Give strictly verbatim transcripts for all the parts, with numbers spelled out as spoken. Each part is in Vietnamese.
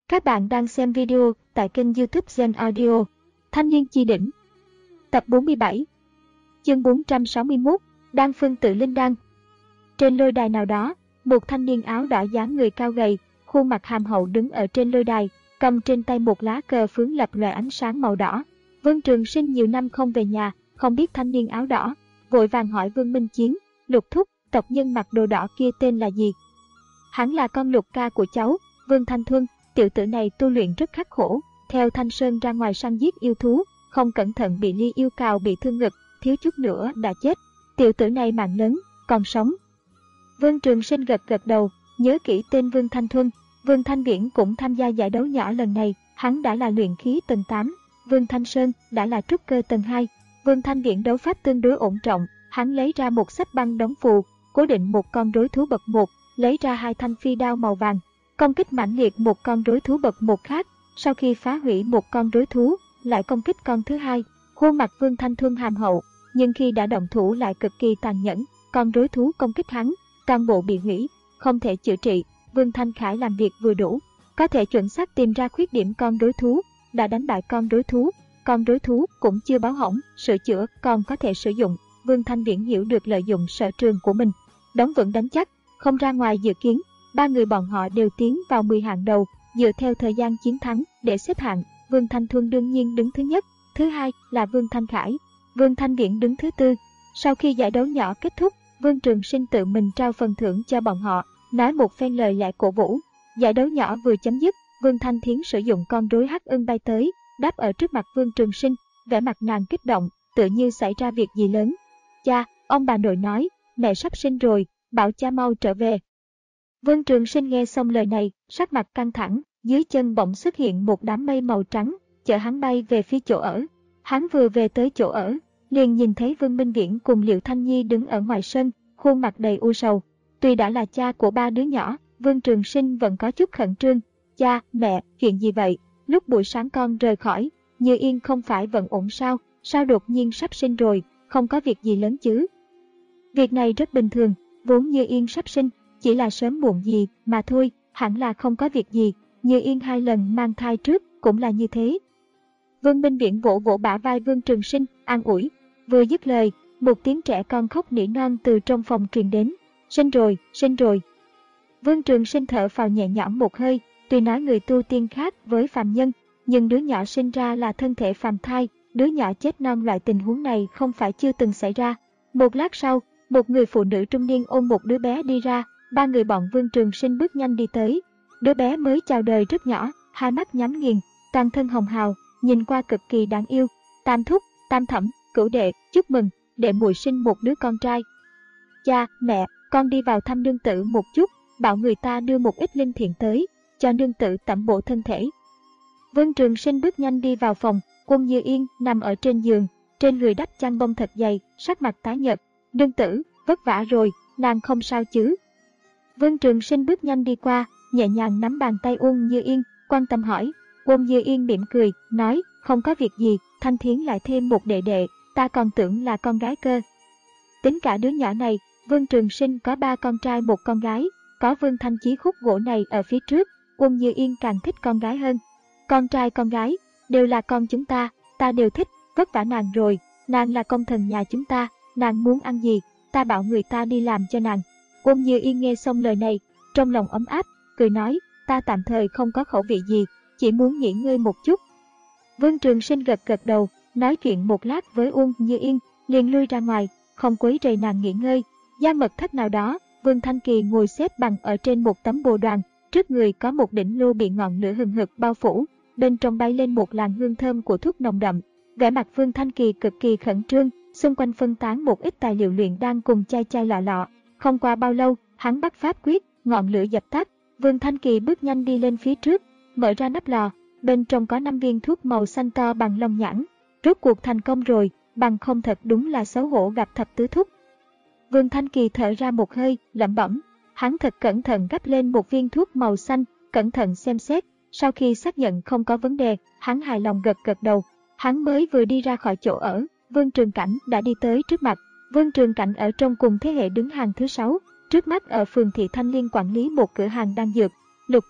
Các bạn đang xem video tại kênh YouTube Gen Audio. Thanh niên chi đỉnh. Tập bốn mươi bảy. Chương bốn trăm sáu mươi mốt. Đan phương tự linh đan. Trên lôi đài nào đó, một thanh niên áo đỏ dáng người cao gầy, khuôn mặt hàm hậu đứng ở trên lôi đài, cầm trên tay một lá cờ phướng lập lòe ánh sáng màu đỏ. Vương Trường Sinh nhiều năm không về nhà, không biết thanh niên áo đỏ, vội vàng hỏi Vương Minh Chiến, Lục thúc, tộc nhân mặc đồ đỏ kia tên là gì? Hắn là con Lục ca của cháu, Vương Thanh Thuân. Tiểu tử này tu luyện rất khắc khổ, theo Thanh Sơn ra ngoài săn giết yêu thú, không cẩn thận bị Ly yêu cào bị thương ngực, thiếu chút nữa đã chết. Tiểu tử này mạng lớn, còn sống. Vương Trường Sinh gật gật đầu, nhớ kỹ tên Vương Thanh Thuân. Vương Thanh Viễn cũng tham gia giải đấu nhỏ lần này, hắn đã là luyện khí tầng tám, Vương Thanh Sơn đã là trúc cơ tầng hai. Vương Thanh Viễn đấu pháp tương đối ổn trọng, hắn lấy ra một sách băng đóng phù, cố định một con đối thú bậc một, lấy ra hai thanh phi đao màu vàng, công kích mãnh liệt một con đối thú bậc một khác. Sau khi phá hủy một con đối thú, lại công kích con thứ hai. Khuôn mặt Vương Thanh Thuân hàm hậu, nhưng khi đã động thủ lại cực kỳ tàn nhẫn. Con đối thú công kích hắn, toàn bộ bị hủy, không thể chữa trị. Vương Thanh Khải làm việc vừa đủ, có thể chuẩn xác tìm ra khuyết điểm con đối thú, đã đánh bại con đối thú. Con đối thú cũng chưa báo hỏng, sửa chữa còn có thể sử dụng. Vương Thanh Viễn hiểu được lợi dụng sở trường của mình, đóng vững đánh chắc, không ra ngoài dự kiến. Ba người bọn họ đều tiến vào mười hạng đầu, dựa theo thời gian chiến thắng để xếp hạng. Vương Thanh Thuân đương nhiên đứng thứ nhất, thứ hai là Vương Thanh Khải, Vương Thanh Viễn đứng thứ tư. Sau khi giải đấu nhỏ kết thúc, Vương Trường Sinh tự mình trao phần thưởng cho bọn họ, nói một phen lời lẽ cổ vũ. Giải đấu nhỏ vừa chấm dứt, Vương Thanh Thiến sử dụng con rối hắc ưng bay tới, đáp ở trước mặt Vương Trường Sinh, vẻ mặt nàng kích động, tựa như xảy ra việc gì lớn. Cha, ông bà nội nói, mẹ sắp sinh rồi, bảo cha mau trở về. Vương Trường Sinh nghe xong lời này, sắc mặt căng thẳng, dưới chân bỗng xuất hiện một đám mây màu trắng, chở hắn bay về phía chỗ ở. Hắn vừa về tới chỗ ở, liền nhìn thấy Vương Minh Viễn cùng Liệu Thanh Nhi đứng ở ngoài sân, khuôn mặt đầy u sầu. Tuy đã là cha của ba đứa nhỏ, Vương Trường Sinh vẫn có chút khẩn trương. Cha, mẹ, chuyện gì vậy? Lúc buổi sáng con rời khỏi, Như Yên không phải vẫn ổn sao? Sao đột nhiên sắp sinh rồi, không có việc gì lớn chứ? Việc này rất bình thường, vốn Như Yên sắp sinh, chỉ là sớm muộn gì mà thôi, hẳn là không có việc gì. Như Yên hai lần mang thai trước cũng là như thế. Vương Minh Viễn vỗ vỗ bả vai Vương Trường Sinh, an ủi. Vừa dứt lời, một tiếng trẻ con khóc nỉ non từ trong phòng truyền đến. Sinh rồi, sinh rồi. Vương Trường Sinh thở phào nhẹ nhõm một hơi, tuy nói người tu tiên khác với phàm nhân, nhưng đứa nhỏ sinh ra là thân thể phàm thai, đứa nhỏ chết non loại tình huống này không phải chưa từng xảy ra. Một lát sau, một người phụ nữ trung niên ôm một đứa bé đi ra. Ba người bọn Vương Trường Sinh bước nhanh đi tới. Đứa bé mới chào đời rất nhỏ, hai mắt nhắm nghiền, toàn thân hồng hào, nhìn qua cực kỳ đáng yêu. Tam thúc, tam thẩm, cửu đệ, chúc mừng, đệ muội sinh một đứa con trai. Cha, mẹ, con đi vào thăm nương tử một chút, bảo người ta đưa một ít linh thiện tới, cho nương tử tẩm bổ thân thể. Vương Trường Sinh bước nhanh đi vào phòng. Quân Như Yên nằm ở trên giường, trên người đắp chăn bông thật dày, sắc mặt tái nhợt. Nương tử, vất vả rồi, nàng không sao chứ? Vương Trường Sinh bước nhanh đi qua, nhẹ nhàng nắm bàn tay Uông Như Yên, quan tâm hỏi. Uông Như Yên mỉm cười, nói, không có việc gì, Thanh Thiến lại thêm một đệ đệ, ta còn tưởng là con gái cơ. Tính cả đứa nhỏ này, Vương Trường Sinh có ba con trai một con gái, có Vương Thanh Chí khúc gỗ này ở phía trước, Uông Như Yên càng thích con gái hơn. Con trai con gái, đều là con chúng ta, ta đều thích, vất vả nàng rồi, nàng là công thần nhà chúng ta, nàng muốn ăn gì, ta bảo người ta đi làm cho nàng. Uông Như Yên nghe xong lời này, trong lòng ấm áp, cười nói, ta tạm thời không có khẩu vị gì, chỉ muốn nghỉ ngơi một chút. Vương Trường Sinh gật gật đầu, nói chuyện một lát với Uông Như Yên, liền lui ra ngoài, không quấy rầy nàng nghỉ ngơi. Gia mật thất nào đó, Vương Thanh Kỳ ngồi xếp bằng ở trên một tấm bồ đoàn, trước người có một đỉnh lưu bị ngọn lửa hừng hực bao phủ, bên trong bay lên một làn hương thơm của thuốc nồng đậm. Vẻ mặt Vương Thanh Kỳ cực kỳ khẩn trương, xung quanh phân tán một ít tài liệu luyện đan cùng chai chai lọ lọ. Không qua bao lâu, hắn bắt pháp quyết, ngọn lửa dập tắt. Vương Thanh Kỳ bước nhanh đi lên phía trước, mở ra nắp lò, bên trong có năm viên thuốc màu xanh to bằng lông nhãn. Rốt cuộc thành công rồi, bằng không thật đúng là xấu hổ gặp thập tứ thúc. Vương Thanh Kỳ thở ra một hơi, lẩm bẩm. Hắn thật cẩn thận gắp lên một viên thuốc màu xanh, cẩn thận xem xét. Sau khi xác nhận không có vấn đề, hắn hài lòng gật gật đầu. Hắn mới vừa đi ra khỏi chỗ ở, Vương Trường Cảnh đã đi tới trước mặt. Vương Trường Cảnh ở trong cùng thế hệ đứng hàng thứ sáu, trước mắt ở phường Thị Thanh Liên quản lý một cửa hàng đan dược. Lục thúc,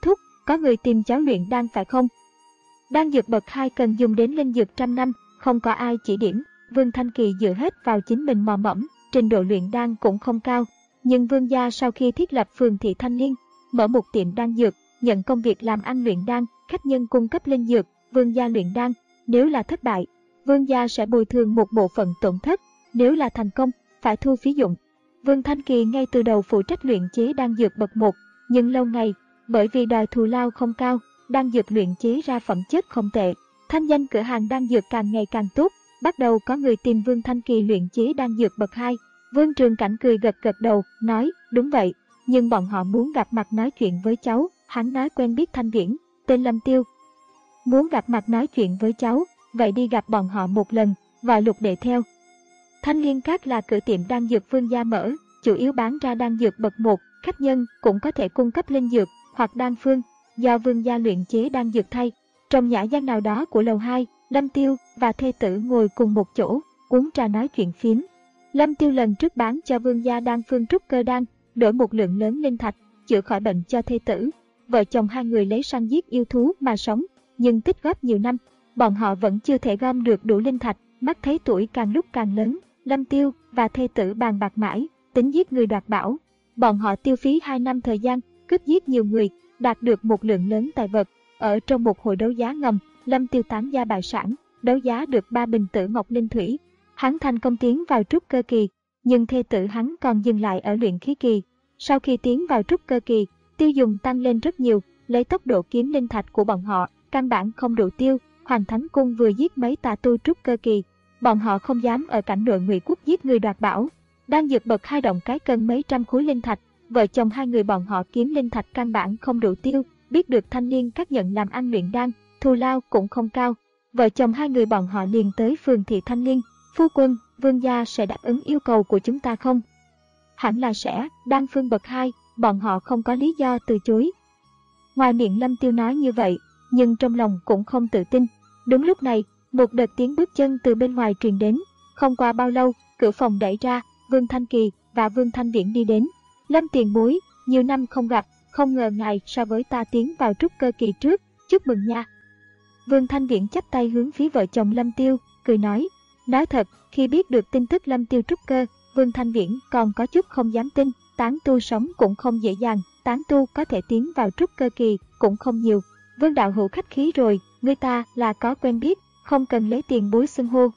có người tìm cháu luyện đan phải không? Đan dược bậc hai cần dùng đến linh dược trăm năm, không có ai chỉ điểm. Vương Thanh Kỳ dựa hết vào chính mình mò mẫm, trình độ luyện đan cũng không cao. Nhưng Vương gia sau khi thiết lập phường thị Thanh Liên, mở một tiệm đan dược, nhận công việc làm ăn luyện đan, khách nhân cung cấp linh dược, Vương gia luyện đan. Nếu là thất bại, Vương gia sẽ bồi thường một bộ phận tổn thất, nếu là thành công, phải thu phí dụng. Vương Thanh Kỳ ngay từ đầu phụ trách luyện chế đan dược bậc một, nhưng lâu ngày, bởi vì đòi thù lao không cao, đan dược luyện chế ra phẩm chất không tệ, thanh danh cửa hàng đan dược càng ngày càng tốt, bắt đầu có người tìm Vương Thanh Kỳ luyện chế đan dược bậc hai. Vương Trường Cảnh cười gật gật đầu, nói, đúng vậy, nhưng bọn họ muốn gặp mặt nói chuyện với cháu, hắn nói quen biết Thanh Viễn, tên Lâm Tiêu. Muốn gặp mặt nói chuyện với cháu, vậy đi gặp bọn họ một lần, và Lục Đệ theo. Thanh Liên Các là cửa tiệm đan dược Vương gia mở, chủ yếu bán ra đan dược bậc một, khách nhân cũng có thể cung cấp linh dược hoặc đan phương, do Vương gia luyện chế đan dược thay. Trong nhã gian nào đó của lầu hai, Lâm Tiêu và thê tử ngồi cùng một chỗ, uống trà nói chuyện phiếm. Lâm Tiêu lần trước bán cho Vương gia đan phương trúc cơ đan, đổi một lượng lớn linh thạch, chữa khỏi bệnh cho thê tử. Vợ chồng hai người lấy săn giết yêu thú mà sống, nhưng tích góp nhiều năm, bọn họ vẫn chưa thể gom được đủ linh thạch. Mắt thấy tuổi càng lúc càng lớn, Lâm Tiêu và thê tử bàn bạc mãi, tính giết người đoạt bảo. Bọn họ tiêu phí hai năm thời gian, cướp giết nhiều người, đạt được một lượng lớn tài vật. Ở trong một hồi đấu giá ngầm, Lâm Tiêu tán gia bại sản, đấu giá được ba bình tử ngọc linh thủy. Hắn thành công tiến vào trúc cơ kỳ, nhưng thê tử hắn còn dừng lại ở luyện khí kỳ. Sau khi tiến vào trúc cơ kỳ, tiêu dùng tăng lên rất nhiều, lấy tốc độ kiếm linh thạch của bọn họ, căn bản không đủ tiêu. Hoàng Thánh Cung vừa giết mấy tà tu trúc cơ kỳ, bọn họ không dám ở cảnh nội Ngụy Quốc giết người đoạt bảo. Đan dược bậc hai động cái cân mấy trăm khối linh thạch, vợ chồng hai người bọn họ kiếm linh thạch căn bản không đủ tiêu. Biết được Thanh Liên Các nhận làm ăn luyện đan, thù lao cũng không cao. Vợ chồng hai người bọn họ liền tới phường thị Thanh Liên. Phu quân, Vương gia sẽ đáp ứng yêu cầu của chúng ta không? Hẳn là sẽ, đan phương bậc hai, bọn họ không có lý do từ chối. Ngoài miệng Lâm Tiêu nói như vậy, nhưng trong lòng cũng không tự tin. Đúng lúc này, một đợt tiếng bước chân từ bên ngoài truyền đến. Không qua bao lâu, cửa phòng đẩy ra, Vương Thanh Kỳ và Vương Thanh Viễn đi đến. Lâm tiền bối, nhiều năm không gặp, không ngờ ngài so với ta tiến vào trúc cơ kỳ trước, chúc mừng nha. Vương Thanh Viễn chắp tay hướng phía vợ chồng Lâm Tiêu, cười nói. Nói thật, khi biết được tin tức Lâm Tiêu trúc cơ, Vương Thanh Viễn còn có chút không dám tin. Tán tu sống cũng không dễ dàng, tán tu có thể tiến vào trúc cơ kỳ cũng không nhiều. Vương đạo hữu khách khí rồi, người ta là có quen biết, không cần lấy tiền bối xưng hô.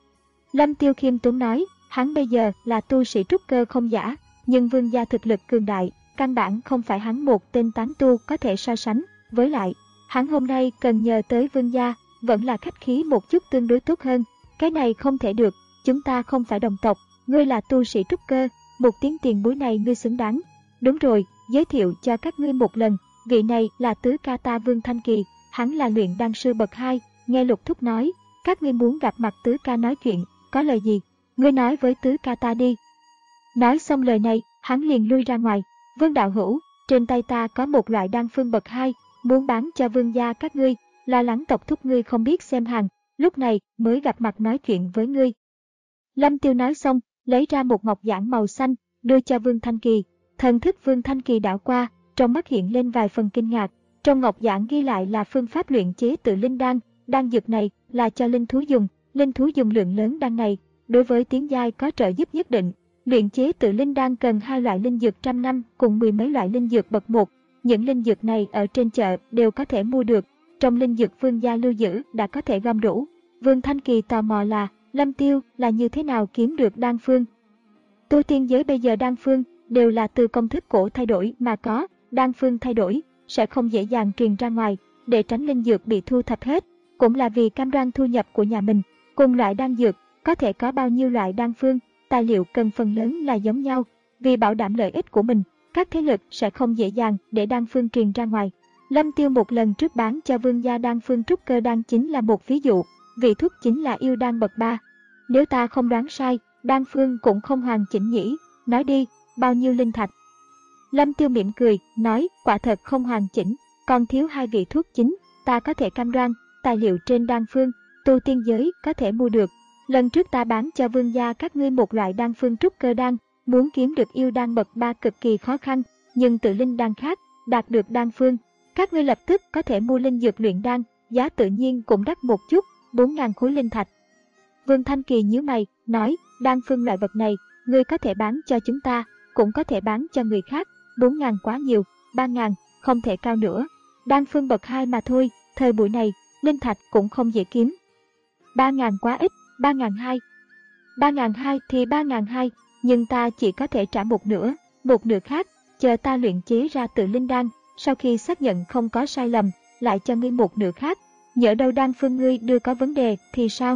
Lâm Tiêu khiêm tốn nói, hắn bây giờ là tu sĩ trúc cơ không giả, nhưng Vương gia thực lực cường đại, căn bản không phải hắn một tên tán tu có thể so sánh. Với lại, hắn hôm nay cần nhờ tới Vương gia, vẫn là khách khí một chút tương đối tốt hơn. Cái này không thể được, chúng ta không phải đồng tộc, ngươi là tu sĩ trúc cơ, một tiếng tiền bối này ngươi xứng đáng. Đúng rồi, giới thiệu cho các ngươi một lần, vị này là tứ ca ta Vương Thanh Kỳ, hắn là luyện đan sư bậc hai. Nghe Lục Thúc nói, các ngươi muốn gặp mặt tứ ca nói chuyện, có lời gì, ngươi nói với tứ ca ta đi. Nói xong lời này, hắn liền lui ra ngoài. Vương đạo hữu, trên tay ta có một loại đan phương bậc hai, muốn bán cho Vương gia các ngươi, lo lắng tộc thúc ngươi không biết xem hàng, lúc này mới gặp mặt nói chuyện với ngươi. Lâm Tiêu nói xong, lấy ra một ngọc giản màu xanh, đưa cho Vương Thanh Kỳ. Thần thức Vương Thanh Kỳ đảo qua, trong mắt hiện lên vài phần kinh ngạc. Trong ngọc giản ghi lại là phương pháp luyện chế tự linh đan, đan dược này là cho linh thú dùng, linh thú dùng lượng lớn đan này, đối với tiến giai có trợ giúp nhất định. Luyện chế tự linh đan cần hai loại linh dược trăm năm cùng mười mấy loại linh dược bậc một. Những linh dược này ở trên chợ đều có thể mua được, trong linh dược Vương gia lưu giữ đã có thể gom đủ. Vương Thanh Kỳ tò mò là Lâm Tiêu là như thế nào kiếm được đan phương. Tu tiên giới bây giờ đan phương đều là từ công thức cổ thay đổi mà có, đan phương thay đổi sẽ không dễ dàng truyền ra ngoài, để tránh linh dược bị thu thập hết, cũng là vì cam đoan thu nhập của nhà mình. Cùng loại đan dược có thể có bao nhiêu loại đan phương, tài liệu cần phần lớn là giống nhau, vì bảo đảm lợi ích của mình, các thế lực sẽ không dễ dàng để đan phương truyền ra ngoài. Lâm Tiêu một lần trước bán cho Vương gia đan phương trúc cơ đan chính là một ví dụ, vị thuốc chính là yêu đan bậc ba. Nếu ta không đoán sai, đan phương cũng không hoàn chỉnh nhỉ, nói đi, bao nhiêu linh thạch? Lâm Tiêu mỉm cười, nói, quả thật không hoàn chỉnh, còn thiếu hai vị thuốc chính, ta có thể cam đoan, tài liệu trên đan phương, tu tiên giới có thể mua được. Lần trước ta bán cho Vương gia các ngươi một loại đan phương trúc cơ đan, muốn kiếm được yêu đan bậc ba cực kỳ khó khăn, nhưng tự linh đan khác, đạt được đan phương, Các ngươi lập tức có thể mua linh dược luyện đan, giá tự nhiên cũng đắt một chút, bốn nghìn khối linh thạch. Vương Thanh Kỳ nhíu mày, nói, đan phương loại vật này, ngươi có thể bán cho chúng ta, cũng có thể bán cho người khác, bốn nghìn quá nhiều, ba nghìn, không thể cao nữa. Đan phương bậc hai mà thôi, thời buổi này, linh thạch cũng không dễ kiếm. ba nghìn quá ít, ba nghìn hai. ba nghìn hai thì ba nghìn hai, nhưng ta chỉ có thể trả một nửa, một nửa khác, chờ ta luyện chế ra tự linh đan, sau khi xác nhận không có sai lầm, lại cho ngươi một nửa khác, nhỡ đâu đan phương ngươi đưa có vấn đề thì sao?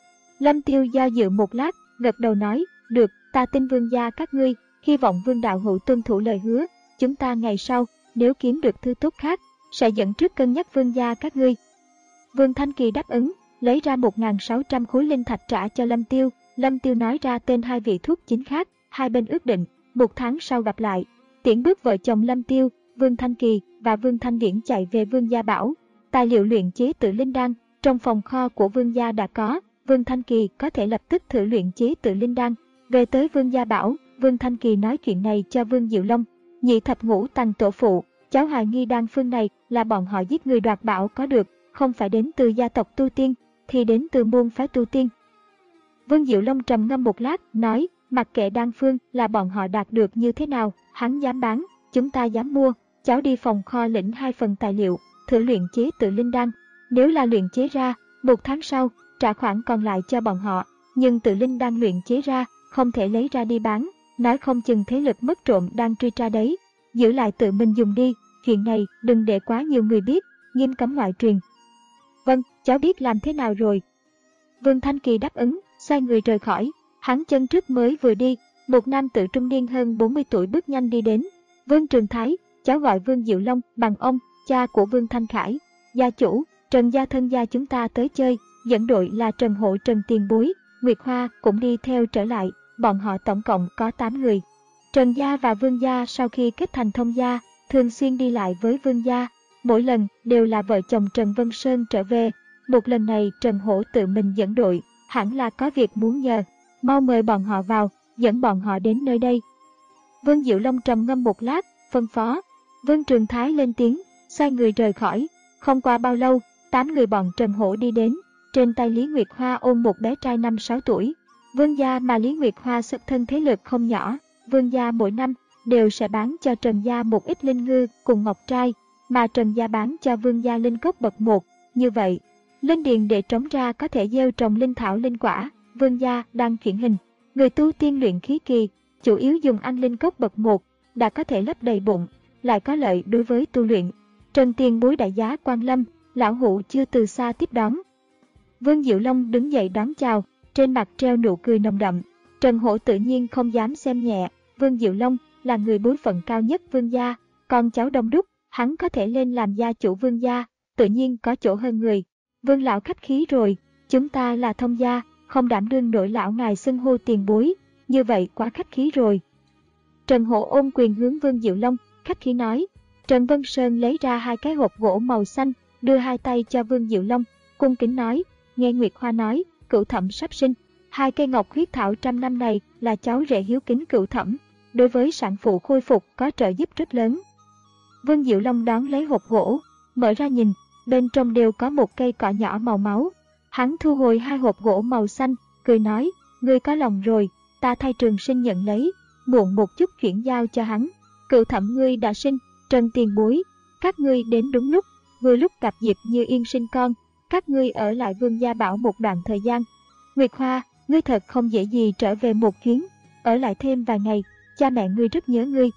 Lâm Tiêu do dự một lát, gật đầu nói, được, ta tin vương gia các ngươi, hy vọng vương đạo hữu tuân thủ lời hứa, chúng ta ngày sau, nếu kiếm được thứ tốt khác, sẽ dẫn trước cân nhắc vương gia các ngươi. Vương Thanh Kỳ đáp ứng, lấy ra một nghìn sáu trăm khối linh thạch trả cho Lâm Tiêu. Lâm Tiêu nói ra tên hai vị thuốc chính khác, hai bên ước định, một tháng sau gặp lại. Tiễn bước vợ chồng Lâm Tiêu, Vương Thanh Kỳ và Vương Thanh Viễn chạy về Vương gia bảo. Tài liệu luyện chế tự linh đan trong phòng kho của Vương gia đã có, Vương Thanh Kỳ có thể lập tức thử luyện chế tự linh đan. Về tới Vương gia bảo, Vương Thanh Kỳ nói chuyện này cho Vương Diệu Long. Nhị thập ngũ tầng tổ phụ, cháu hoài nghi đan phương này là bọn họ giết người đoạt bảo có được, không phải đến từ gia tộc tu tiên, thì đến từ môn phái tu tiên. Vương Diệu Long trầm ngâm một lát, nói, mặc kệ đan phương là bọn họ đạt được như thế nào, hắn dám bán, chúng ta dám mua, cháu đi phòng kho lĩnh hai phần tài liệu, thử luyện chế tự linh đan. Nếu là luyện chế ra, một tháng sau, trả khoản còn lại cho bọn họ, nhưng tự linh đan luyện chế ra, không thể lấy ra đi bán, nói không chừng thế lực mất trộm đang truy tra đấy, giữ lại tự mình dùng đi, chuyện này đừng để quá nhiều người biết, nghiêm cấm ngoại truyền. Vâng, cháu biết làm thế nào rồi. Vương Thanh Kỳ đáp ứng, xoay người rời khỏi, hắn chân trước mới vừa đi, một nam tử trung niên hơn bốn mươi tuổi bước nhanh đi đến. Vương Trường Thái, cháu gọi Vương Diệu Long bằng ông, cha của Vương Thanh Khải. Gia chủ, Trần gia thân gia chúng ta tới chơi, dẫn đội là Trần Hộ Trần Tiền Bối, Nguyệt Hoa cũng đi theo trở lại, bọn họ tổng cộng có tám người. Trần gia và Vương gia sau khi kết thành thông gia, thường xuyên đi lại với Vương gia, mỗi lần đều là vợ chồng Trần Vân Sơn trở về. Một lần này Trần Hổ tự mình dẫn đội, hẳn là có việc muốn nhờ, mau mời bọn họ vào, dẫn bọn họ đến nơi đây. Vương Diệu Long trầm ngâm một lát, phân phó. Vương Trường Thái lên tiếng, xoay người rời khỏi. Không qua bao lâu, tám người bọn Trần Hổ đi đến, trên tay Lý Nguyệt Hoa ôm một bé trai năm sáu tuổi. Vương gia mà Lý Nguyệt Hoa xuất thân thế lực không nhỏ, Vương gia mỗi năm đều sẽ bán cho Trần gia một ít linh ngư cùng ngọc trai, mà Trần gia bán cho Vương gia linh cốc bậc một. Như vậy, linh điền để trống ra có thể gieo trồng linh thảo linh quả. Vương gia đang chuyển hình, người tu tiên luyện khí kỳ, chủ yếu dùng ăn linh cốc bậc một, đã có thể lấp đầy bụng, lại có lợi đối với tu luyện. Trần Tiền Bối đại giá quan lâm, lão hữu chưa từ xa tiếp đón. Vương Diệu Long đứng dậy đón chào, trên mặt treo nụ cười nồng đậm. Trần Hổ tự nhiên không dám xem nhẹ, Vương Diệu Long là người bối phận cao nhất Vương gia, con cháu đông đúc, hắn có thể lên làm gia chủ Vương gia, tự nhiên có chỗ hơn người. Vương lão khách khí rồi, chúng ta là thông gia, không đảm đương nổi lão ngài xưng hô tiền bối, như vậy quá khách khí rồi. Trần Hổ ôm quyền hướng Vương Diệu Long, khách khí nói. Trần Vân Sơn lấy ra hai cái hộp gỗ màu xanh, đưa hai tay cho Vương Diệu Long, cung kính nói, nghe Nguyệt Hoa nói, Cửu Thẩm sắp sinh, hai cây ngọc huyết thảo trăm năm này là cháu rể hiếu kính Cửu Thẩm, đối với sản phụ khôi phục có trợ giúp rất lớn. Vương Diệu Long đón lấy hộp gỗ, mở ra nhìn, bên trong đều có một cây cỏ nhỏ màu máu. Hắn thu hồi hai hộp gỗ màu xanh, cười nói, ngươi có lòng rồi, ta thay Trường Sinh nhận lấy, muộn một chút chuyển giao cho hắn. Cửu Thẩm ngươi đã sinh, Trần Tiền Bối, các ngươi đến đúng lúc, vừa lúc gặp dịp Như Yên sinh con, các ngươi ở lại Vương gia bảo một đoạn thời gian. Nguyệt Hoa, ngươi thật không dễ gì trở về một chuyến, ở lại thêm vài ngày, cha mẹ ngươi rất nhớ ngươi.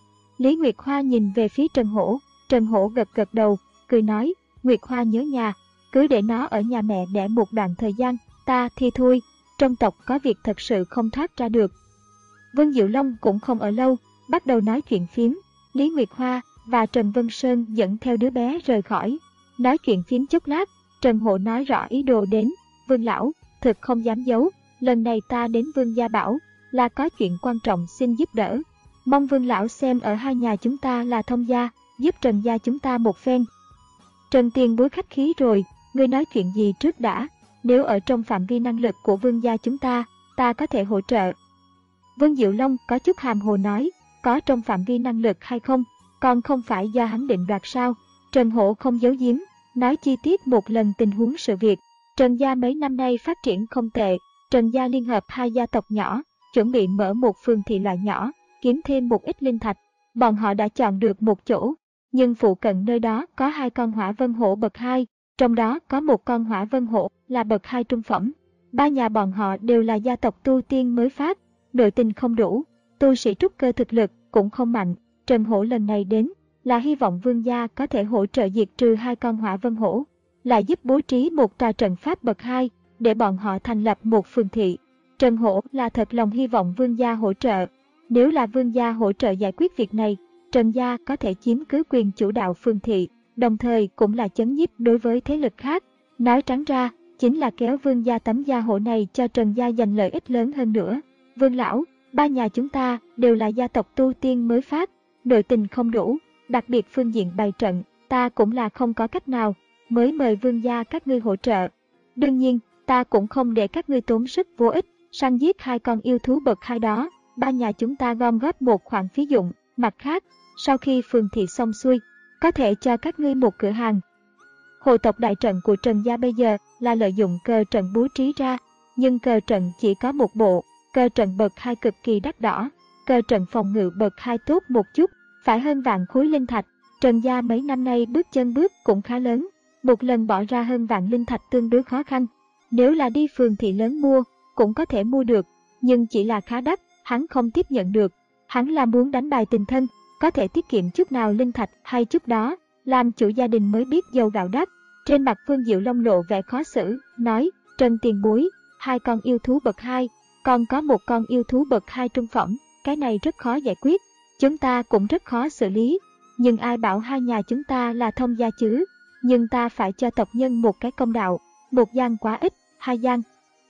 Lý Nguyệt Hoa nhìn về phía Trần Hổ, Trần Hổ gật gật đầu, cười nói, Nguyệt Hoa nhớ nhà, cứ để nó ở nhà mẹ đẻ một đoạn thời gian, ta thì thôi, trong tộc có việc thật sự không thoát ra được. Vương Diệu Long cũng không ở lâu, bắt đầu nói chuyện phiếm. Lý Nguyệt Hoa và Trần Vân Sơn dẫn theo đứa bé rời khỏi. Nói chuyện phiếm chốc lát, Trần Hổ nói rõ ý đồ đến. Vương lão, thực không dám giấu, lần này ta đến Vương gia bảo là có chuyện quan trọng xin giúp đỡ. Mong Vương lão xem ở hai nhà chúng ta là thông gia, giúp Trần gia chúng ta một phen. Trần Tiền Bối khách khí rồi, ngươi nói chuyện gì trước đã, nếu ở trong phạm vi năng lực của Vương gia chúng ta, ta có thể hỗ trợ. Vương Diệu Long có chút hàm hồ nói, có trong phạm vi năng lực hay không, còn không phải do hắn định đoạt sao. Trần Hổ không giấu giếm, nói chi tiết một lần tình huống sự việc. Trần gia mấy năm nay phát triển không tệ, Trần gia liên hợp hai gia tộc nhỏ, chuẩn bị mở một phường thị loại nhỏ, kiếm thêm một ít linh thạch. Bọn họ đã chọn được một chỗ, nhưng phụ cận nơi đó có hai con hỏa vân hổ bậc hai, trong đó có một con hỏa vân hổ là bậc hai trung phẩm. Ba nhà bọn họ đều là gia tộc tu tiên mới phát, nội tình không đủ, tu sĩ trúc cơ thực lực cũng không mạnh. Trần Hổ lần này đến là hy vọng Vương gia có thể hỗ trợ diệt trừ hai con hỏa vân hổ, lại giúp bố trí một tòa trận pháp bậc hai để bọn họ thành lập một phường thị. Trần Hổ là thật lòng hy vọng Vương gia hỗ trợ. Nếu là Vương gia hỗ trợ giải quyết việc này, Trần gia có thể chiếm cứ quyền chủ đạo phường thị, đồng thời cũng là chấn nhiếp đối với thế lực khác. Nói trắng ra, chính là kéo Vương gia tấm gia hộ này cho Trần gia giành lợi ích lớn hơn nữa. Vương lão, ba nhà chúng ta đều là gia tộc tu tiên mới phát, nội tình không đủ, đặc biệt phương diện bày trận, ta cũng là không có cách nào, mới mời Vương gia các ngươi hỗ trợ. Đương nhiên, ta cũng không để các ngươi tốn sức vô ích, săn giết hai con yêu thú bậc hai đó, ba nhà chúng ta gom góp một khoản phí dụng, mặt khác, sau khi phường thị xong xuôi, có thể cho các ngươi một cửa hàng. Hộ tộc đại trận của Trần gia bây giờ là lợi dụng cờ trận bố trí ra, nhưng cờ trận chỉ có một bộ, cờ trận bậc hai cực kỳ đắt đỏ, cờ trận phòng ngự bậc hai tốt một chút, phải hơn vạn khối linh thạch. Trần gia mấy năm nay bước chân bước cũng khá lớn, một lần bỏ ra hơn vạn linh thạch tương đối khó khăn. Nếu là đi phường thị lớn mua, cũng có thể mua được, nhưng chỉ là khá đắt, hắn không tiếp nhận được. Hắn là muốn đánh bài tình thân, có thể tiết kiệm chút nào linh thạch hay chút đó, làm chủ gia đình mới biết dầu gạo đắt. Trên mặt Vương Diệu Long lộ vẻ khó xử, nói, Trần tiền bối, hai con yêu thú bậc hai, còn có một con yêu thú bậc hai trung phẩm, cái này rất khó giải quyết, chúng ta cũng rất khó xử lý, nhưng ai bảo hai nhà chúng ta là thông gia chứ, nhưng ta phải cho tộc nhân một cái công đạo, một gian quá ít, hai gian.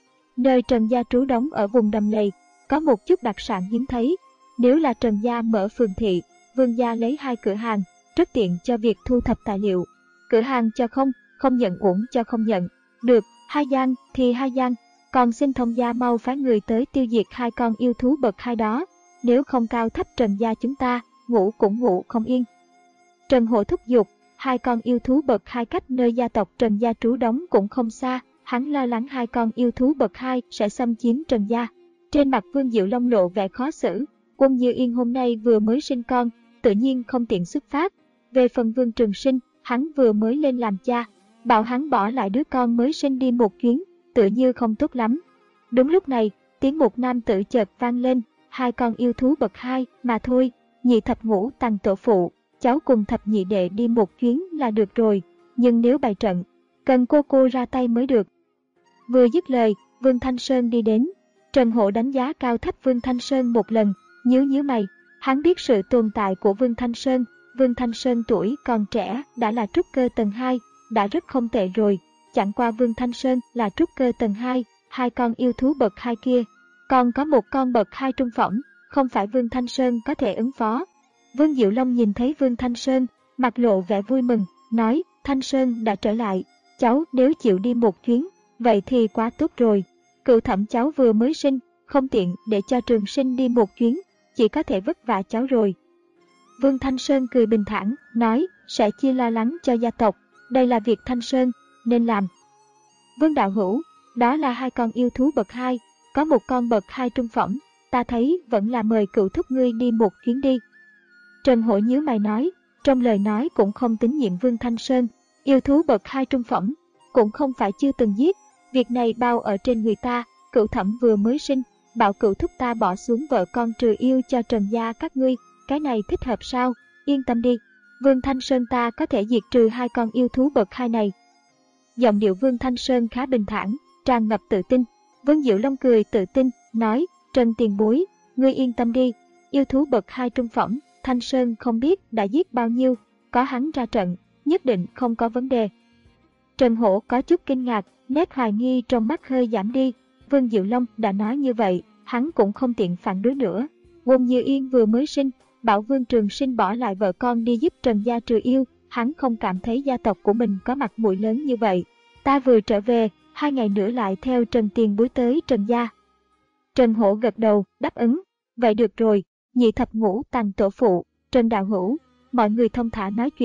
Nơi Trần gia trú đóng ở vùng đầm lầy, có một chút đặc sản hiếm thấy, nếu là Trần gia mở phường thị, Vương gia lấy hai cửa hàng, rất tiện cho việc thu thập tài liệu. Cửa hàng cho không, không nhận uổng cho không nhận. Được, hai gian thì hai gian, còn xin thông gia mau phái người tới tiêu diệt hai con yêu thú bậc hai đó, nếu không cao thấp Trần gia chúng ta, ngủ cũng ngủ không yên. Trần Hổ thúc giục, hai con yêu thú bậc hai cách nơi gia tộc Trần gia trú đóng cũng không xa, hắn lo lắng hai con yêu thú bậc hai sẽ xâm chiếm Trần gia. Trên mặt Vương Diệu Long lộ vẻ khó xử, Quân Như Yên hôm nay vừa mới sinh con, tự nhiên không tiện xuất phát. Về phần Vương Trường Sinh, hắn vừa mới lên làm cha, bảo hắn bỏ lại đứa con mới sinh đi một chuyến, tự như không tốt lắm. Đúng lúc này, tiếng một nam tử chợt vang lên, hai con yêu thú bậc hai mà thôi, nhị thập ngũ tăng tổ phụ, cháu cùng thập nhị đệ đi một chuyến là được rồi, nhưng nếu bày trận, cần cô cô ra tay mới được. Vừa dứt lời, Vương Thanh Sơn đi đến. Trần Hổ đánh giá cao thấp Vương Thanh Sơn một lần, nhíu nhíu mày, hắn biết sự tồn tại của Vương Thanh Sơn. Vương Thanh Sơn tuổi còn trẻ đã là trúc cơ tầng hai, đã rất không tệ rồi, chẳng qua Vương Thanh Sơn là trúc cơ tầng hai, hai con yêu thú bậc hai kia, còn có một con bậc hai trung phẩm, không phải Vương Thanh Sơn có thể ứng phó. Vương Diệu Long nhìn thấy Vương Thanh Sơn, mặt lộ vẻ vui mừng, nói, Thanh Sơn đã trở lại, cháu nếu chịu đi một chuyến, vậy thì quá tốt rồi. Cựu thẩm cháu vừa mới sinh, không tiện để cho Trường Sinh đi một chuyến, chỉ có thể vất vả cháu rồi. Vương Thanh Sơn cười bình thản, nói, sẽ chia lo lắng cho gia tộc, đây là việc Thanh Sơn nên làm. Vương đạo hữu, đó là hai con yêu thú bậc hai, có một con bậc hai trung phẩm, ta thấy vẫn là mời cựu thúc ngươi đi một chuyến đi. Trần Hổ nhíu mày nói, trong lời nói cũng không tín nhiệm Vương Thanh Sơn, yêu thú bậc hai trung phẩm, cũng không phải chưa từng giết, việc này bao ở trên người ta, cựu thẩm vừa mới sinh, bảo cựu thúc ta bỏ xuống vợ con trừ yêu cho Trần gia các ngươi, cái này thích hợp sao, yên tâm đi, Vương Thanh Sơn ta có thể diệt trừ hai con yêu thú bậc hai này. Giọng điệu Vương Thanh Sơn khá bình thản, tràn ngập tự tin. Vương Diệu Long cười tự tin, nói, Trần tiền bối, ngươi yên tâm đi, yêu thú bậc hai trung phẩm, Thanh Sơn không biết đã giết bao nhiêu, có hắn ra trận, nhất định không có vấn đề. Trần Hổ có chút kinh ngạc, nét hoài nghi trong mắt hơi giảm đi, Vương Diệu Long đã nói như vậy, hắn cũng không tiện phản đối nữa. Quân Như Yên vừa mới sinh, bảo Vương Trường Sinh bỏ lại vợ con đi giúp Trần gia trừ yêu, hắn không cảm thấy gia tộc của mình có mặt mũi lớn như vậy. Ta vừa trở về, hai ngày nữa lại theo Trần tiền bối tới Trần gia. Trần Hổ gật đầu, đáp ứng, vậy được rồi, nhị thập ngũ tàng tổ phụ, Trần đạo hữu, mọi người thông thả nói chuyện,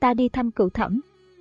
ta đi thăm cựu thẩm.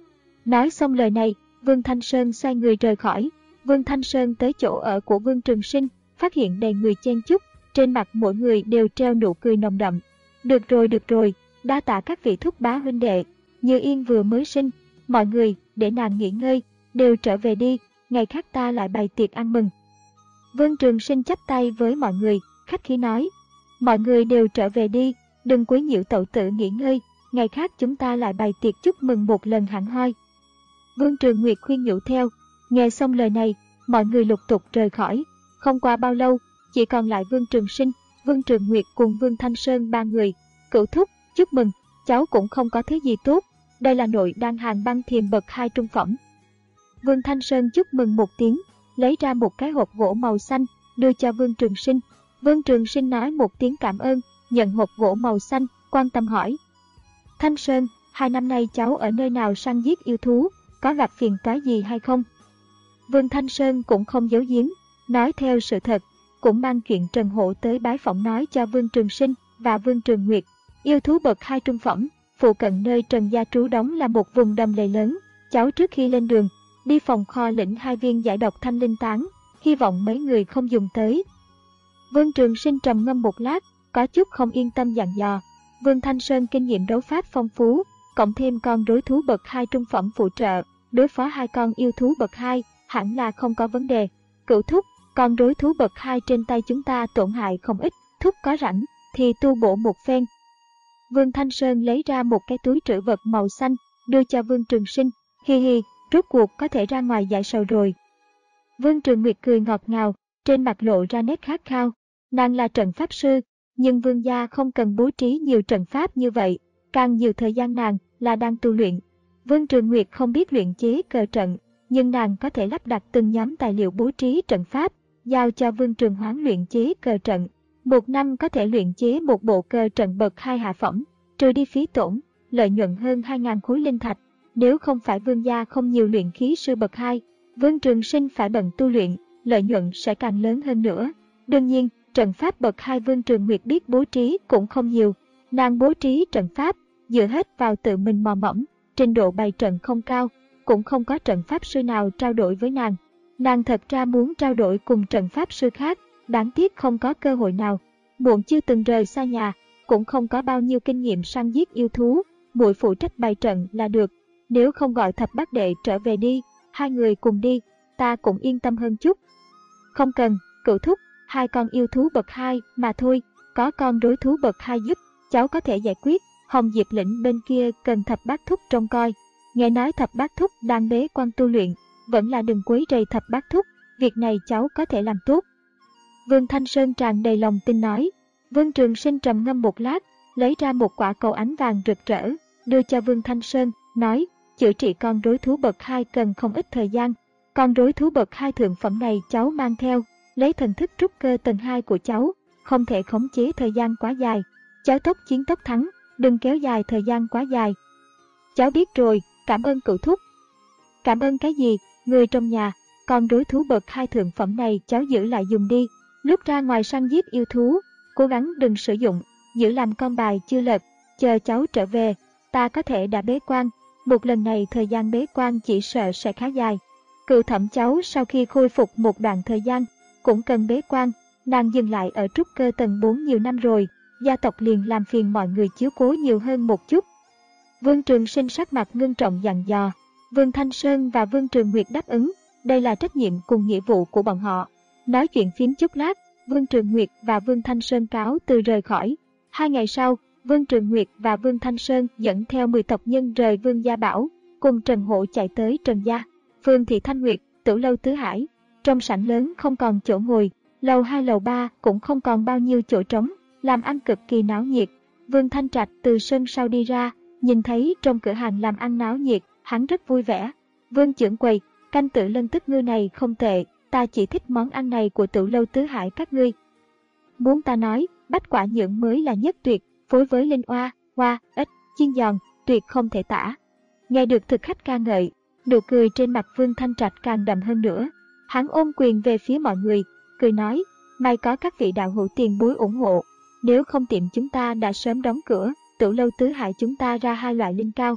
Nói xong lời này, Vương Thanh Sơn xoay người rời khỏi. Vương Thanh Sơn tới chỗ ở của Vương Trường Sinh, phát hiện đầy người chen chúc, trên mặt mỗi người đều treo nụ cười nồng đậm. Được rồi, được rồi, đa tạ các vị thúc bá huynh đệ, Như Yên vừa mới sinh, mọi người, để nàng nghỉ ngơi, đều trở về đi, ngày khác ta lại bày tiệc ăn mừng. Vương Trường Sinh chắp tay với mọi người, khách khí nói, mọi người đều trở về đi, đừng quấy nhiễu tẩu tử nghỉ ngơi, ngày khác chúng ta lại bày tiệc chúc mừng một lần hẳn hoi. Vương Trường Nguyệt khuyên nhủ theo, nghe xong lời này, mọi người lục tục rời khỏi, không qua bao lâu, chỉ còn lại Vương Trường Sinh, Vương Trường Nguyệt cùng Vương Thanh Sơn ba người. Cửu thúc, chúc mừng, cháu cũng không có thứ gì tốt, đây là nội đan hàng băng thiềm bậc hai trung phẩm. Vương Thanh Sơn chúc mừng một tiếng, lấy ra một cái hộp gỗ màu xanh, đưa cho Vương Trường Sinh. Vương Trường Sinh nói một tiếng cảm ơn, nhận hộp gỗ màu xanh, quan tâm hỏi. Thanh Sơn, hai năm nay cháu ở nơi nào săn giết yêu thú, có gặp phiền toái gì hay không? Vương Thanh Sơn cũng không giấu giếm, nói theo sự thật, cũng mang chuyện Trần Hộ tới bái phỏng nói cho Vương Trường Sinh và Vương Trường Nguyệt. Yêu thú bậc hai trung phẩm, phụ cận nơi Trần gia trú đóng là một vùng đầm lầy lớn. Cháu trước khi lên đường, đi phòng kho lĩnh hai viên giải độc thanh linh tán, hy vọng mấy người không dùng tới. Vương Trường Sinh trầm ngâm một lát, có chút không yên tâm dặn dò. Vương Thanh Sơn kinh nghiệm đấu pháp phong phú, cộng thêm con rối thú bậc hai trung phẩm phụ trợ, đối phó hai con yêu thú bậc hai, hẳn là không có vấn đề. Cửu thúc, con rối thú bậc hai trên tay chúng ta tổn hại không ít, thúc có rảnh thì tu bổ một phen. Vương Thanh Sơn lấy ra một cái túi trữ vật màu xanh, đưa cho Vương Trường Sinh, hi hi, rốt cuộc có thể ra ngoài giải sầu rồi. Vương Trường Nguyệt cười ngọt ngào, trên mặt lộ ra nét khát khao. Nàng là trận pháp sư, nhưng Vương gia không cần bố trí nhiều trận pháp như vậy, càng nhiều thời gian nàng là đang tu luyện. Vương Trường Nguyệt không biết luyện chế cờ trận, nhưng nàng có thể lắp đặt từng nhóm tài liệu bố trí trận pháp, giao cho Vương Trường Hoán luyện chế cờ trận. Một năm có thể luyện chế một bộ cờ trận bậc hai hạ phẩm, trừ đi phí tổn, lợi nhuận hơn hai nghìn khối linh thạch. Nếu không phải Vương gia không nhiều luyện khí sư bậc hai, Vương Trường Sinh phải bận tu luyện, lợi nhuận sẽ càng lớn hơn nữa. Đương nhiên, trận pháp bậc hai Vương Trường Nguyệt biết bố trí cũng không nhiều. Nàng bố trí trận pháp, dựa hết vào tự mình mò mẫm, trình độ bày trận không cao, cũng không có trận pháp sư nào trao đổi với nàng. Nàng thật ra muốn trao đổi cùng trận pháp sư khác, đáng tiếc không có cơ hội nào. Muộn chưa từng rời xa nhà, cũng không có bao nhiêu kinh nghiệm săn giết yêu thú, muội phụ trách bày trận là được. Nếu không gọi thập bát đệ trở về đi, hai người cùng đi, ta cũng yên tâm hơn chút. Không cần, cửu thúc, hai con yêu thú bậc hai mà thôi, có con rối thú bậc hai giúp, cháu có thể giải quyết. Hồng Diệp lĩnh bên kia cần thập bát thúc trông coi. Nghe nói thập bát thúc đang bế quan tu luyện, vẫn là đừng quấy rầy thập bát thúc, việc này cháu có thể làm tốt. Vương Thanh Sơn tràn đầy lòng tin nói. Vương Trường Sinh trầm ngâm một lát, lấy ra một quả cầu ánh vàng rực rỡ, đưa cho Vương Thanh Sơn, nói, chữa trị con rối thú bậc hai cần không ít thời gian. Con rối thú bậc hai thượng phẩm này cháu mang theo, lấy thần thức trúc cơ tầng hai của cháu, không thể khống chế thời gian quá dài. Cháu tốc chiến tốc thắng, đừng kéo dài thời gian quá dài. Cháu biết rồi, cảm ơn cửu thúc. Cảm ơn cái gì, người trong nhà, con rối thú bậc hai thượng phẩm này cháu giữ lại dùng đi. Lúc ra ngoài săn giết yêu thú, cố gắng đừng sử dụng, giữ làm con bài chưa lật, chờ cháu trở về, ta có thể đã bế quan. Một lần này thời gian bế quan chỉ sợ sẽ khá dài. Cựu thẩm cháu sau khi khôi phục một đoạn thời gian, cũng cần bế quan, nàng dừng lại ở trúc cơ tầng bốn nhiều năm rồi, gia tộc liền làm phiền mọi người chiếu cố nhiều hơn một chút. Vương Trường Sinh sắc mặt ngưng trọng dặn dò. Vương Thanh Sơn và Vương Trường Nguyệt đáp ứng, đây là trách nhiệm cùng nghĩa vụ của bọn họ. Nói chuyện phím chút lát, Vương Trường Nguyệt và Vương Thanh Sơn cáo từ rời khỏi. Hai ngày sau, Vương Trường Nguyệt và Vương Thanh Sơn dẫn theo mười tộc nhân rời Vương Gia Bảo, cùng Trần Hộ chạy tới Trần Gia. Phương Thị Thanh Nguyệt, Tử Lâu Tứ Hải. Trong sảnh lớn không còn chỗ ngồi, lầu hai lầu ba cũng không còn bao nhiêu chỗ trống, làm ăn cực kỳ náo nhiệt. Vương Thanh Trạch từ sân sau đi ra, nhìn thấy trong cửa hàng làm ăn náo nhiệt, hắn rất vui vẻ. Vương trưởng quầy, canh Tử Lân Tức Ngư này không tệ, ta chỉ thích món ăn này của Tử Lâu Tứ Hải các ngươi. Muốn ta nói, bách quả nhưỡng mới là nhất tuyệt, phối với linh oa, hoa, ếch, chiên giòn, tuyệt không thể tả. Nghe được thực khách ca ngợi, nụ cười trên mặt Vương Thanh Trạch càng đậm hơn nữa. Hắn ôm quyền về phía mọi người, cười nói, may có các vị đạo hữu tiền bối ủng hộ, nếu không tiệm chúng ta đã sớm đóng cửa. Tử Lâu Tứ Hải chúng ta ra hai loại linh cao,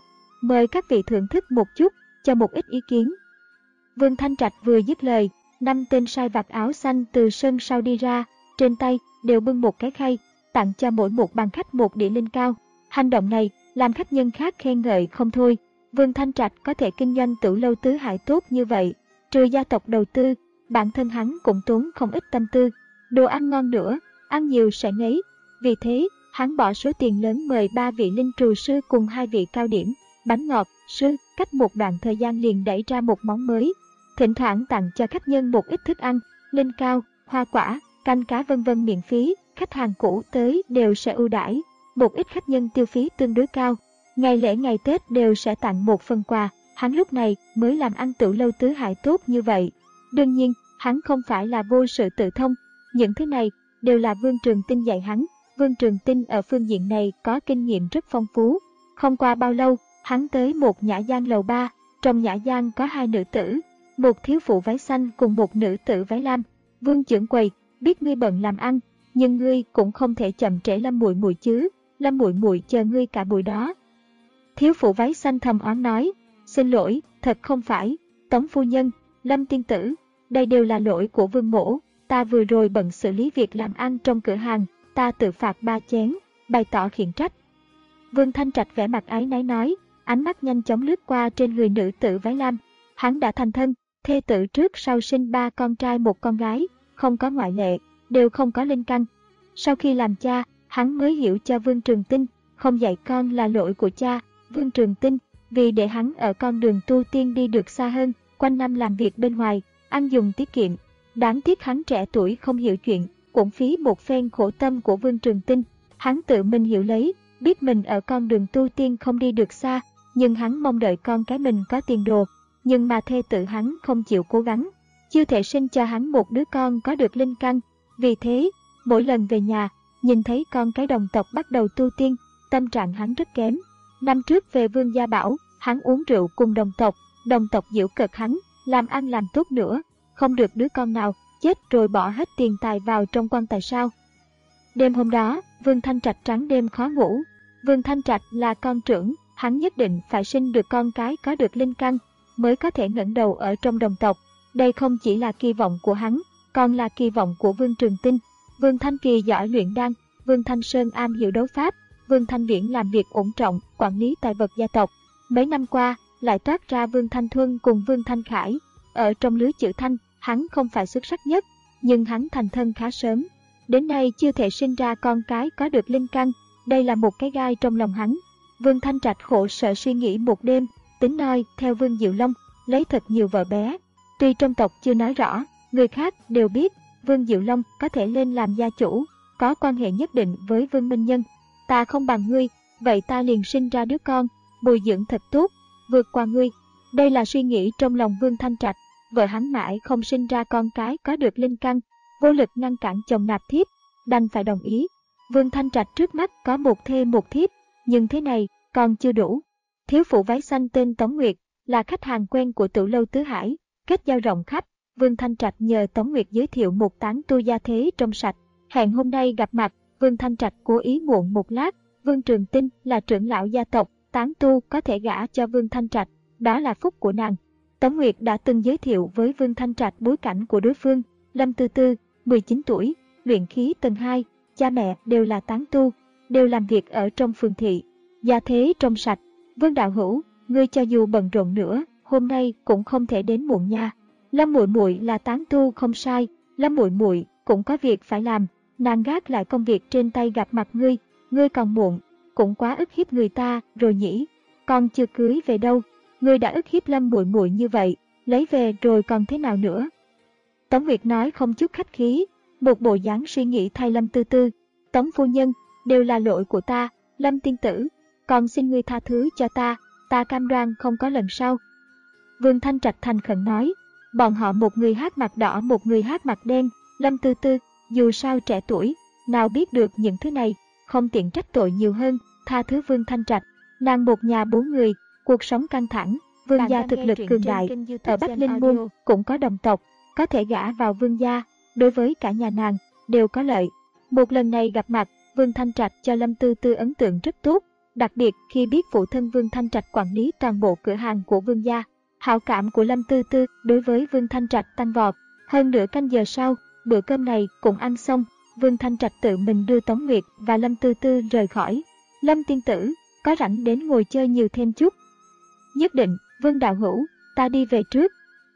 Mời các vị thưởng thức một chút, cho một ít ý kiến. Vương Thanh Trạch vừa dứt lời, năm tên sai vặt áo xanh từ sân sau đi ra, trên tay đều bưng một cái khay, tặng cho mỗi một bàn khách một đĩa linh cao. Hành động này làm khách nhân khác khen ngợi không thôi. Vương Thanh Trạch có thể kinh doanh Tửu Lâu Tứ Hải tốt như vậy, trừ gia tộc đầu tư, bản thân hắn cũng tốn không ít tâm tư. Đồ ăn ngon nữa, ăn nhiều sẽ ngấy. Vì thế, hắn bỏ số tiền lớn mời ba vị linh trù sư cùng hai vị cao điểm, bánh ngọt, sư, cách một đoạn thời gian liền đẩy ra một món mới. Thỉnh thoảng tặng cho khách nhân một ít thức ăn, linh cao, hoa quả, canh cá vân vân miễn phí. Khách hàng cũ tới đều sẽ ưu đãi. Một ít khách nhân tiêu phí tương đối cao, ngày lễ ngày Tết đều sẽ tặng một phần quà. Hắn lúc này mới làm ăn Tửu Lâu Tứ Hải tốt như vậy. Đương nhiên, hắn không phải là vô sự tự thông. Những thứ này đều là Vương Trường Tinh dạy hắn. Vương Trường Tinh ở phương diện này có kinh nghiệm rất phong phú. Không qua bao lâu, hắn tới một nhã gian lầu ba. Trong nhã gian có hai nữ tử, một thiếu phụ váy xanh cùng một nữ tử váy lam. Vương trưởng quầy, biết ngươi bận làm ăn, nhưng ngươi cũng không thể chậm trễ Lâm muội muội chứ. Lâm muội muội chờ ngươi cả buổi đó. Thiếu phụ váy xanh thầm oán nói, xin lỗi, thật không phải, Tống phu nhân, Lâm tiên tử, đây đều là lỗi của Vương mỗ. Ta vừa rồi bận xử lý việc làm ăn trong cửa hàng, ta tự phạt ba chén, bày tỏ khiển trách. Vương Thanh Trạch vẻ mặt áy náy nói, ánh mắt nhanh chóng lướt qua trên người nữ tử váy lam. Hắn đã thành thân, thê tử trước sau sinh ba con trai một con gái, không có ngoại lệ, đều không có linh căn. Sau khi làm cha, hắn mới hiểu cho Vương Trường Tinh, không dạy con là lỗi của cha. Vương Trường Tinh, vì để hắn ở con đường tu tiên đi được xa hơn, quanh năm làm việc bên ngoài, ăn dùng tiết kiệm. Đáng tiếc hắn trẻ tuổi không hiểu chuyện, cũng phí một phen khổ tâm của Vương Trường Tinh. Hắn tự mình hiểu lấy, biết mình ở con đường tu tiên không đi được xa, nhưng hắn mong đợi con cái mình có tiền đồ. Nhưng mà thê tử hắn không chịu cố gắng, chưa thể sinh cho hắn một đứa con có được linh căn. Vì thế, mỗi lần về nhà, nhìn thấy con cái đồng tộc bắt đầu tu tiên, tâm trạng hắn rất kém. Năm trước về Vương Gia Bảo, hắn uống rượu cùng đồng tộc, đồng tộc giễu cợt hắn, làm ăn làm tốt nữa, không được đứa con nào, chết rồi bỏ hết tiền tài vào trong quan tài sao. Đêm hôm đó, Vương Thanh Trạch trắng đêm khó ngủ. Vương Thanh Trạch là con trưởng, hắn nhất định phải sinh được con cái có được linh căn, mới có thể ngẩng đầu ở trong đồng tộc. Đây không chỉ là kỳ vọng của hắn, còn là kỳ vọng của Vương Trường Tinh. Vương Thanh Kỳ giỏi luyện đan, Vương Thanh Sơn am hiểu đấu pháp, Vương Thanh Viễn làm việc ổn trọng, quản lý tài vật gia tộc. Mấy năm qua, lại toát ra Vương Thanh Thuân cùng Vương Thanh Khải. Ở trong lứa chữ Thanh, hắn không phải xuất sắc nhất, nhưng hắn thành thân khá sớm. Đến nay chưa thể sinh ra con cái có được linh căn, đây là một cái gai trong lòng hắn. Vương Thanh Trạch khổ sở suy nghĩ một đêm, tính noi theo Vương Diệu Long, lấy thật nhiều vợ bé. Tuy trong tộc chưa nói rõ, người khác đều biết Vương Diệu Long có thể lên làm gia chủ, có quan hệ nhất định với Vương Minh Nhân. Ta không bằng ngươi, vậy ta liền sinh ra đứa con, bồi dưỡng thật tốt, vượt qua ngươi. Đây là suy nghĩ trong lòng Vương Thanh Trạch. Vợ hắn mãi không sinh ra con cái có được linh căn, vô lực ngăn cản chồng nạp thiếp, đành phải đồng ý. Vương Thanh Trạch trước mắt có một thê một thiếp, nhưng thế này còn chưa đủ. Thiếu phụ váy xanh tên Tống Nguyệt là khách hàng quen của Tửu Lâu Tứ Hải, kết giao rộng khắp. Vương Thanh Trạch nhờ Tống Nguyệt giới thiệu một tán tu gia thế trong sạch, hẹn hôm nay gặp mặt. Vương Thanh Trạch cố ý muộn một lát. Vương Trường Tinh là trưởng lão gia tộc, tán tu có thể gả cho Vương Thanh Trạch, đó là phúc của nàng. Tống Nguyệt đã từng giới thiệu với Vương Thanh Trạch bối cảnh của đối phương. Lâm Tư Tư, mười chín tuổi, luyện khí tầng hai, cha mẹ đều là tán tu, đều làm việc ở trong phường thị, gia thế trong sạch. Vương đạo hữu, ngươi cho dù bận rộn nữa, hôm nay cũng không thể đến muộn nha. Lâm muội muội là tán tu không sai, Lâm muội muội cũng có việc phải làm, nàng gác lại công việc trên tay gặp mặt ngươi, ngươi còn muộn, cũng quá ức hiếp người ta rồi nhỉ. Con chưa cưới về đâu, ngươi đã ức hiếp Lâm muội muội như vậy, lấy về rồi còn thế nào nữa? Tống Nguyệt nói không chút khách khí, một bộ dáng suy nghĩ thay Lâm Tư Tư. Tống phu nhân, đều là lỗi của ta, Lâm tiên tử, còn xin ngươi tha thứ cho ta, ta cam đoan không có lần sau. Vương Thanh Trạch thành khẩn nói, bọn họ một người hát mặt đỏ một người hát mặt đen. Lâm Tư Tư, dù sao trẻ tuổi, nào biết được những thứ này, không tiện trách tội nhiều hơn, tha thứ Vương Thanh Trạch. Nàng một nhà bốn người, cuộc sống căng thẳng, Vương gia thực lực cường đại, ở Bách Linh Môn cũng có đồng tộc, có thể gả vào Vương gia, đối với cả nhà nàng, đều có lợi. Một lần này gặp mặt, Vương Thanh Trạch cho Lâm Tư Tư ấn tượng rất tốt. đặc biệt khi biết phụ thân Vương Thanh Trạch quản lý toàn bộ cửa hàng của Vương gia. Hảo cảm của Lâm Tư Tư đối với Vương Thanh Trạch tăng vọt. Hơn nửa canh giờ sau, bữa cơm này cũng ăn xong, Vương Thanh Trạch tự mình đưa Tống Nguyệt và Lâm Tư Tư rời khỏi. Lâm tiên tử, có rảnh đến ngồi chơi nhiều thêm chút? Nhất định, Vương đạo hữu, ta đi về trước.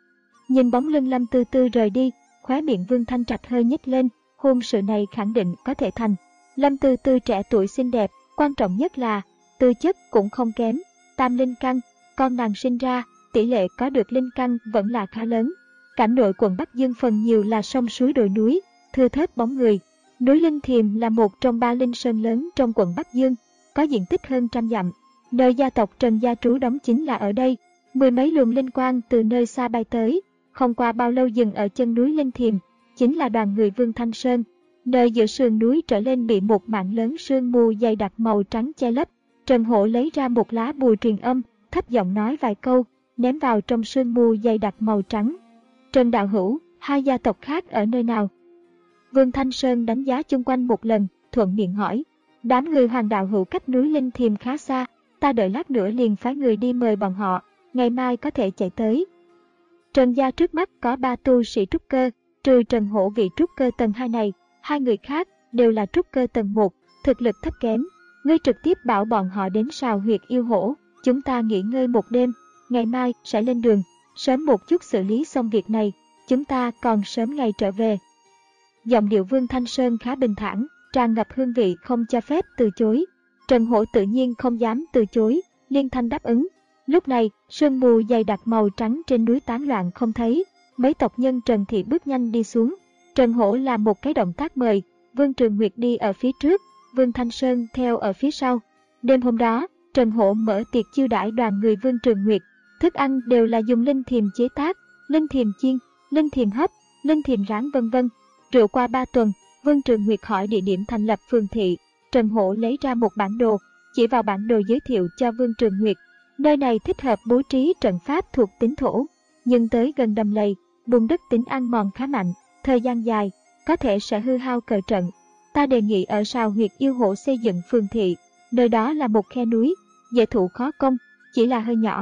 Nhìn bóng lưng Lâm Tư Tư rời đi, khóe miệng Vương Thanh Trạch hơi nhếch lên, hôn sự này khẳng định có thể thành. Lâm Tư Tư trẻ tuổi xinh đẹp, quan trọng nhất là tư chất cũng không kém, tam linh căn, con nàng sinh ra, tỷ lệ có được linh căn vẫn là khá lớn. Cảnh nội quận Bắc Dương phần nhiều là sông suối đồi núi, thưa thớt bóng người. Núi Linh Thiềm là một trong ba linh sơn lớn trong quận Bắc Dương, có diện tích hơn trăm dặm. Nơi gia tộc Trần gia trú đóng chính là ở đây. Mười mấy luồng linh quang từ nơi xa bay tới, không qua bao lâu dừng ở chân núi Linh Thiềm, chính là đoàn người Vương Thanh Sơn. Nơi giữa sườn núi trở lên bị một mảng lớn sương mù dày đặc màu trắng che lấp. Trần Hổ lấy ra một lá bùa truyền âm, thấp giọng nói vài câu, ném vào trong sương mù dày đặc màu trắng. Trần đạo hữu, hai gia tộc khác ở nơi nào? Vương Thanh Sơn đánh giá chung quanh một lần, thuận miệng hỏi. Đám người Hoàng đạo hữu cách núi Linh Thiềm khá xa, ta đợi lát nữa liền phái người đi mời bọn họ, ngày mai có thể chạy tới. Trần gia trước mắt có ba tu sĩ trúc cơ, trừ Trần Hổ vị trúc cơ tầng hai này, hai người khác đều là trúc cơ tầng một, thực lực thấp kém. Ngươi trực tiếp bảo bọn họ đến sào huyệt yêu hổ, chúng ta nghỉ ngơi một đêm, ngày mai sẽ lên đường, sớm một chút xử lý xong việc này, chúng ta còn sớm ngày trở về. Giọng điệu Vương Thanh Sơn khá bình thản, tràn ngập hương vị không cho phép từ chối. Trần Hổ tự nhiên không dám từ chối, liên thanh đáp ứng. Lúc này, sương mù dày đặc màu trắng trên núi tán loạn không thấy, mấy tộc nhân Trần Thị bước nhanh đi xuống. Trần Hổ làm một cái động tác mời, Vương Trường Nguyệt đi ở phía trước, Vương Thanh Sơn theo ở phía sau. Đêm hôm đó, Trần Hổ mở tiệc chiêu đãi đoàn người Vương Trường Nguyệt, thức ăn đều là dùng linh thiềm chế tác, linh thiềm chiên, linh thiềm hấp, linh thiềm rán vân vân. Rượu qua ba tuần, Vương Trường Nguyệt hỏi địa điểm thành lập phường thị, Trần Hổ lấy ra một bản đồ, chỉ vào bản đồ giới thiệu cho Vương Trường Nguyệt. Nơi này thích hợp bố trí trận pháp thuộc tín thổ, nhưng tới gần đầm lầy, bùn đất tính ăn mòn khá mạnh, thời gian dài, có thể sẽ hư hao cờ trận. Ta đề nghị ở sào huyệt yêu hổ xây dựng phường thị, nơi đó là một khe núi, dễ thủ khó công, chỉ là hơi nhỏ.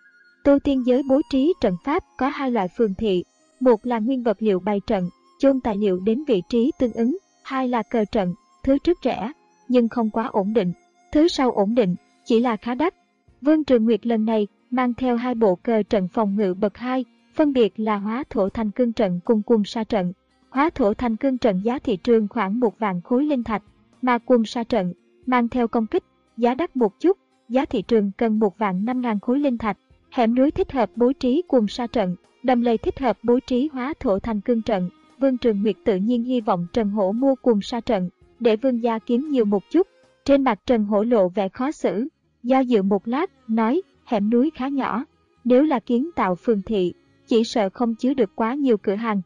Tu tiên giới bố trí trận pháp có hai loại phường thị, một là nguyên vật liệu bày trận, chôn tài liệu đến vị trí tương ứng, hai là cờ trận, thứ trước rẻ, nhưng không quá ổn định, thứ sau ổn định, chỉ là khá đắt. Vương Trường Nguyệt lần này mang theo hai bộ cờ trận phòng ngự bậc hai, phân biệt là hóa thổ thành cương trận cùng cuồng sa trận. Hóa thổ thành cương trận giá thị trường khoảng một vạn khối linh thạch, mà cuồng sa trận mang theo công kích, giá đắt một chút, giá thị trường cần một vạn năm ngàn khối linh thạch. Hẻm núi thích hợp bố trí cuồng sa trận, đầm lầy thích hợp bố trí hóa thổ thành cương trận. Vương Trường Nguyệt tự nhiên hy vọng Trần Hổ mua cuồng sa trận, để Vương gia kiếm nhiều một chút. Trên mặt Trần Hổ lộ vẻ khó xử, do dự một lát, nói, hẻm núi khá nhỏ, nếu là kiến tạo phường thị, chỉ sợ không chứa được quá nhiều cửa hàng.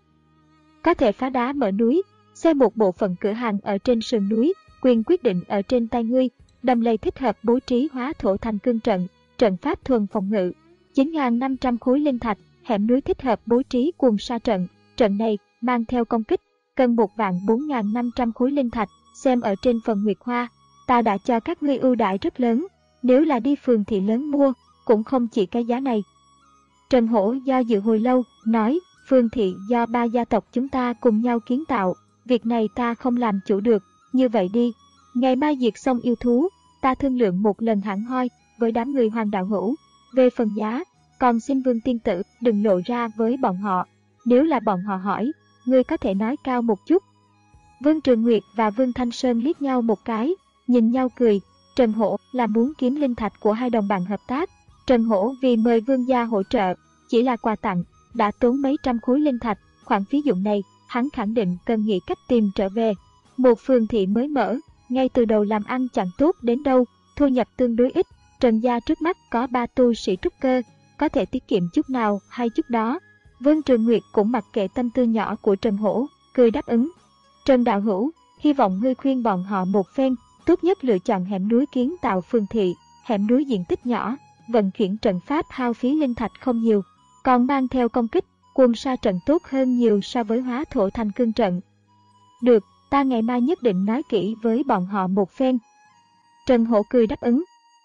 Có thể phá đá mở núi, xây một bộ phận cửa hàng ở trên sườn núi, quyền quyết định ở trên tay ngươi. Đầm lầy thích hợp bố trí hóa thổ thành cương trận, trận pháp thuần phòng ngự, chín nghìn năm trăm khối linh thạch. Hẻm núi thích hợp bố trí cuồng sa trận, trận này mang theo công kích, cần một vạn bốn nghìn năm trăm khối linh thạch. Xem ở trên phần Nguyệt Hoa, ta đã cho các ngươi ưu đãi rất lớn, nếu là đi phường thị lớn mua, cũng không chỉ cái giá này. Trần Hổ do dự hồi lâu, nói, phường thị do ba gia tộc chúng ta cùng nhau kiến tạo, việc này ta không làm chủ được, như vậy đi, ngày mai diệt xong yêu thú, ta thương lượng một lần hẳn hoi với đám người Hoàng đạo hữu, về phần giá, còn xin Vương tiên tử đừng lộ ra với bọn họ, nếu là bọn họ hỏi, ngươi có thể nói cao một chút. Vương Trường Nguyệt và Vương Thanh Sơn liếc nhau một cái, nhìn nhau cười. Trần Hổ là muốn kiếm linh thạch của hai đồng bạn hợp tác. Trần Hổ vì mời Vương gia hỗ trợ, chỉ là quà tặng, đã tốn mấy trăm khối linh thạch. Khoản phí dụng này, hắn khẳng định cần nghĩ cách tìm trở về. Một phường thị mới mở, ngay từ đầu làm ăn chẳng tốt đến đâu, thu nhập tương đối ít. Trần gia trước mắt có ba tu sĩ trúc cơ, có thể tiết kiệm chút nào hay chút đó. Vương Trường Nguyệt cũng mặc kệ tâm tư nhỏ của Trần Hổ, cười đáp ứng. Trần đạo hữu, hy vọng ngươi khuyên bọn họ một phen, tốt nhất lựa chọn hẻm núi kiến tạo phường thị. Hẻm núi diện tích nhỏ, vận chuyển trận pháp hao phí linh thạch không nhiều, còn mang theo công kích, cuồng sa trận tốt hơn nhiều so với hóa thổ thành cương trận. Được, ta ngày mai nhất định nói kỹ với bọn họ một phen. Trần Hổ cười đáp ứng,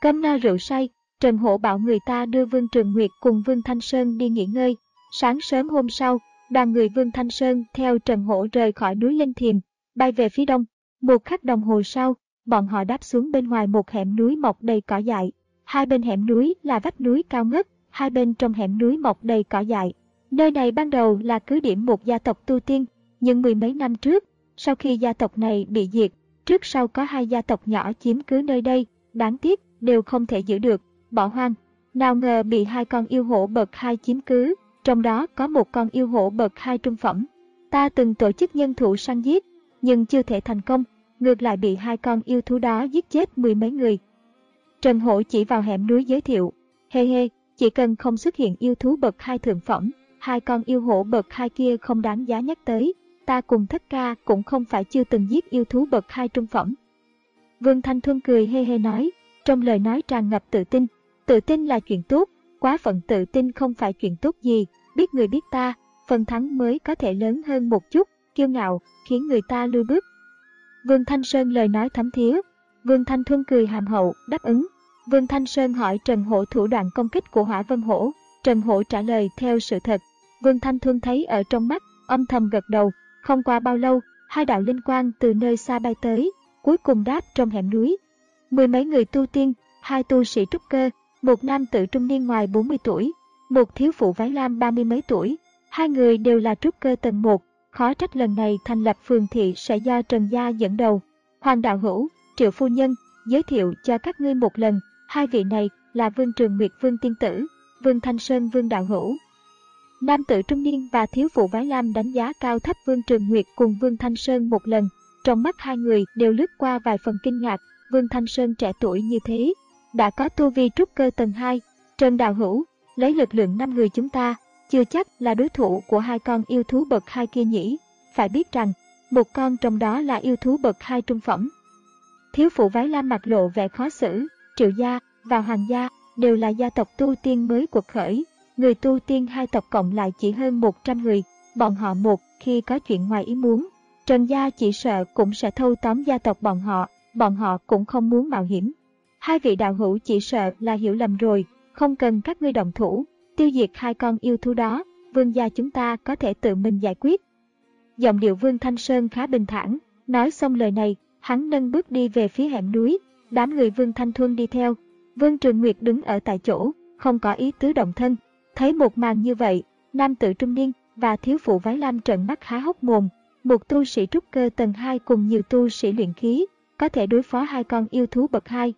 Cơm no rượu say, Trần Hổ bảo người ta đưa Vương Trường Nguyệt cùng Vương Thanh Sơn đi nghỉ ngơi. Sáng sớm hôm sau, đoàn người Vương Thanh Sơn theo Trần Hổ rời khỏi núi Linh Thiềm, bay về phía đông. Một khắc đồng hồ sau, bọn họ đáp xuống bên ngoài một hẻm núi mọc đầy cỏ dại. Hai bên hẻm núi là vách núi cao ngất, hai bên trong hẻm núi mọc đầy cỏ dại. Nơi này ban đầu là cứ điểm một gia tộc tu tiên, nhưng mười mấy năm trước, sau khi gia tộc này bị diệt, trước sau có hai gia tộc nhỏ chiếm cứ nơi đây, đáng tiếc đều không thể giữ được, bỏ hoang. Nào ngờ bị hai con yêu hổ bậc hai chiếm cứ, trong đó có một con yêu hổ bậc hai trung phẩm. Ta từng tổ chức nhân thủ săn giết, nhưng chưa thể thành công, ngược lại bị hai con yêu thú đó giết chết mười mấy người. Trần Hổ chỉ vào hẻm núi giới thiệu, hê hê, chỉ cần không xuất hiện yêu thú bậc hai thượng phẩm, hai con yêu hổ bậc hai kia không đáng giá nhắc tới, ta cùng Thất Ca cũng không phải chưa từng giết yêu thú bậc hai trung phẩm. Vương Thanh Thuân cười hê hê nói, trong lời nói tràn ngập tự tin, tự tin là chuyện tốt, quá phận tự tin không phải chuyện tốt gì, biết người biết ta, phần thắng mới có thể lớn hơn một chút, kiêu ngạo, khiến người ta lui bước. Vương Thanh Sơn lời nói thấm thía, Vương Thanh Thuân cười hàm hậu, đáp ứng. Vương Thanh Sơn hỏi Trần Hổ thủ đoạn công kích của Hỏa Vân Hổ, Trần Hổ trả lời theo sự thật. Vương Thanh Thuân thấy ở trong mắt, âm thầm gật đầu. Không qua bao lâu, hai đạo linh quang từ nơi xa bay tới, cuối cùng đáp trong hẻm núi. Mười mấy người tu tiên, hai tu sĩ trúc cơ, một nam tử trung niên ngoài bốn mươi tuổi, một thiếu phụ váy lam ba mươi mấy tuổi. Hai người đều là trúc cơ tầng một, khó trách lần này thành lập phường thị sẽ do Trần Gia dẫn đầu. Hoàng đạo hữu, Triệu phu nhân, giới thiệu cho các ngươi một lần, hai vị này là Vương Trường Nguyệt Vương Tiên Tử, Vương Thanh Sơn Vương đạo hữu. Nam tử trung niên và thiếu phụ váy lam đánh giá cao thấp Vương Trường Nguyệt cùng Vương Thanh Sơn một lần, trong mắt hai người đều lướt qua vài phần kinh ngạc. Vương Thanh Sơn trẻ tuổi như thế, đã có tu vi trúc cơ tầng hai, Trần đạo hữu, lấy lực lượng năm người chúng ta, chưa chắc là đối thủ của hai con yêu thú bậc hai kia nhỉ, phải biết rằng, một con trong đó là yêu thú bậc hai trung phẩm. Thiếu phụ váy lam mặt lộ vẻ khó xử, Triệu gia và Hoàng gia đều là gia tộc tu tiên mới quật khởi, người tu tiên hai tộc cộng lại chỉ hơn một trăm người, bọn họ một khi có chuyện ngoài ý muốn, Trần gia chỉ sợ cũng sẽ thâu tóm gia tộc bọn họ, bọn họ cũng không muốn mạo hiểm. Hai vị đạo hữu chỉ sợ là hiểu lầm rồi, không cần các ngươi động thủ, tiêu diệt hai con yêu thú đó, Vương gia chúng ta có thể tự mình giải quyết. Giọng điệu Vương Thanh Sơn khá bình thản, nói xong lời này, hắn nâng bước đi về phía hẻm núi, đám người Vương Thanh Thuân đi theo. Vương Trường Nguyệt đứng ở tại chỗ, không có ý tứ động thân. Thấy một màn như vậy, nam tử trung niên và thiếu phụ váy lam trợn mắt há hốc mồm. Một tu sĩ trúc cơ tầng hai cùng nhiều tu sĩ luyện khí, có thể đối phó hai con yêu thú bậc hai.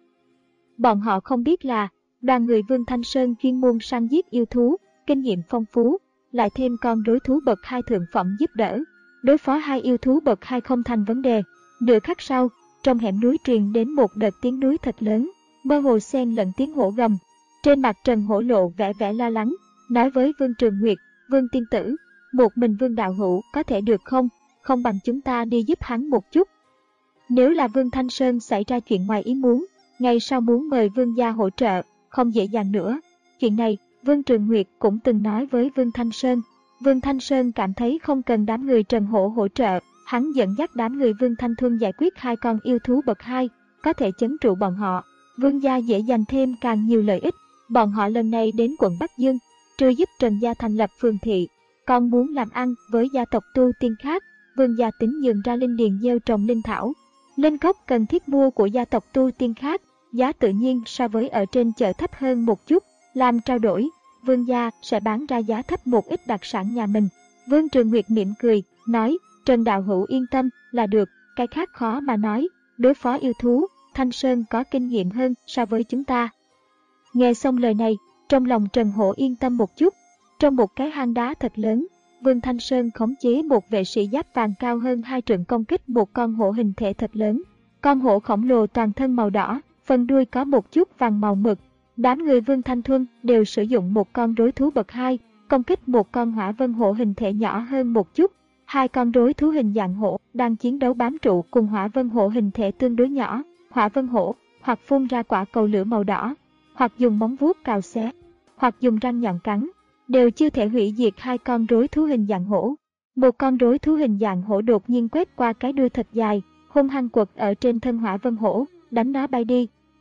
Bọn họ không biết là, đoàn người Vương Thanh Sơn chuyên môn săn giết yêu thú, kinh nghiệm phong phú, lại thêm con đối thú bậc hai thượng phẩm giúp đỡ. Đối phó hai yêu thú bậc hai không thành vấn đề. Nửa khắc sau, trong hẻm núi truyền đến một đợt tiếng núi thật lớn, mơ hồ xen lẫn tiếng hổ gầm. Trên mặt Trần Hổ lộ vẻ vẻ lo lắng, nói với Vương Trường Nguyệt, Vương Tiên Tử, một mình Vương đạo hữu có thể được không? Không bằng chúng ta đi giúp hắn một chút. Nếu là Vương Thanh Sơn xảy ra chuyện ngoài ý muốn, ngày sau muốn mời Vương gia hỗ trợ, không dễ dàng nữa. Chuyện này, Vương Trường Nguyệt cũng từng nói với Vương Thanh Sơn. Vương Thanh Sơn cảm thấy không cần đám người Trần Hổ hỗ trợ, hắn dẫn dắt đám người Vương Thanh Thuân giải quyết hai con yêu thú bậc hai, có thể trấn trụ bọn họ. Vương gia dễ dành thêm càng nhiều lợi ích. Bọn họ lần này đến quận Bắc Dương, trừ giúp Trần gia thành lập phường thị, còn muốn làm ăn với gia tộc tu tiên khác. Vương gia tính nhường ra linh điền gieo trồng linh thảo, linh cốc cần thiết mua của gia tộc tu tiên khác, giá tự nhiên so với ở trên chợ thấp hơn một chút, làm trao đổi, Vương gia sẽ bán ra giá thấp một ít đặc sản nhà mình. Vương Trường Nguyệt mỉm cười, nói, Trần đạo hữu yên tâm là được, cái khác khó mà nói, đối phó yêu thú, Thanh Sơn có kinh nghiệm hơn so với chúng ta. Nghe xong lời này, trong lòng Trần Hổ yên tâm một chút. Trong một cái hang đá thật lớn, Vương Thanh Sơn khống chế một vệ sĩ giáp vàng cao hơn hai trượng công kích một con hổ hình thể thật lớn. Con hổ khổng lồ toàn thân màu đỏ, phần đuôi có một chút vàng màu mực. Đám người Vương Thanh Thuân đều sử dụng một con đối thú bậc hai, công kích một con hỏa vân hổ hình thể nhỏ hơn một chút. Hai con đối thú hình dạng hổ đang chiến đấu bám trụ cùng hỏa vân hổ hình thể tương đối nhỏ. Hỏa vân hổ hoặc phun ra quả cầu lửa màu đỏ, hoặc dùng móng vuốt cào xé, hoặc dùng răng nhọn cắn, đều chưa thể hủy diệt hai con rối thú hình dạng hổ. Một con rối thú hình dạng hổ đột nhiên quét qua cái đuôi thật dài, hung hăng quật ở trên thân hỏa vân hổ, đánh nó bay đi.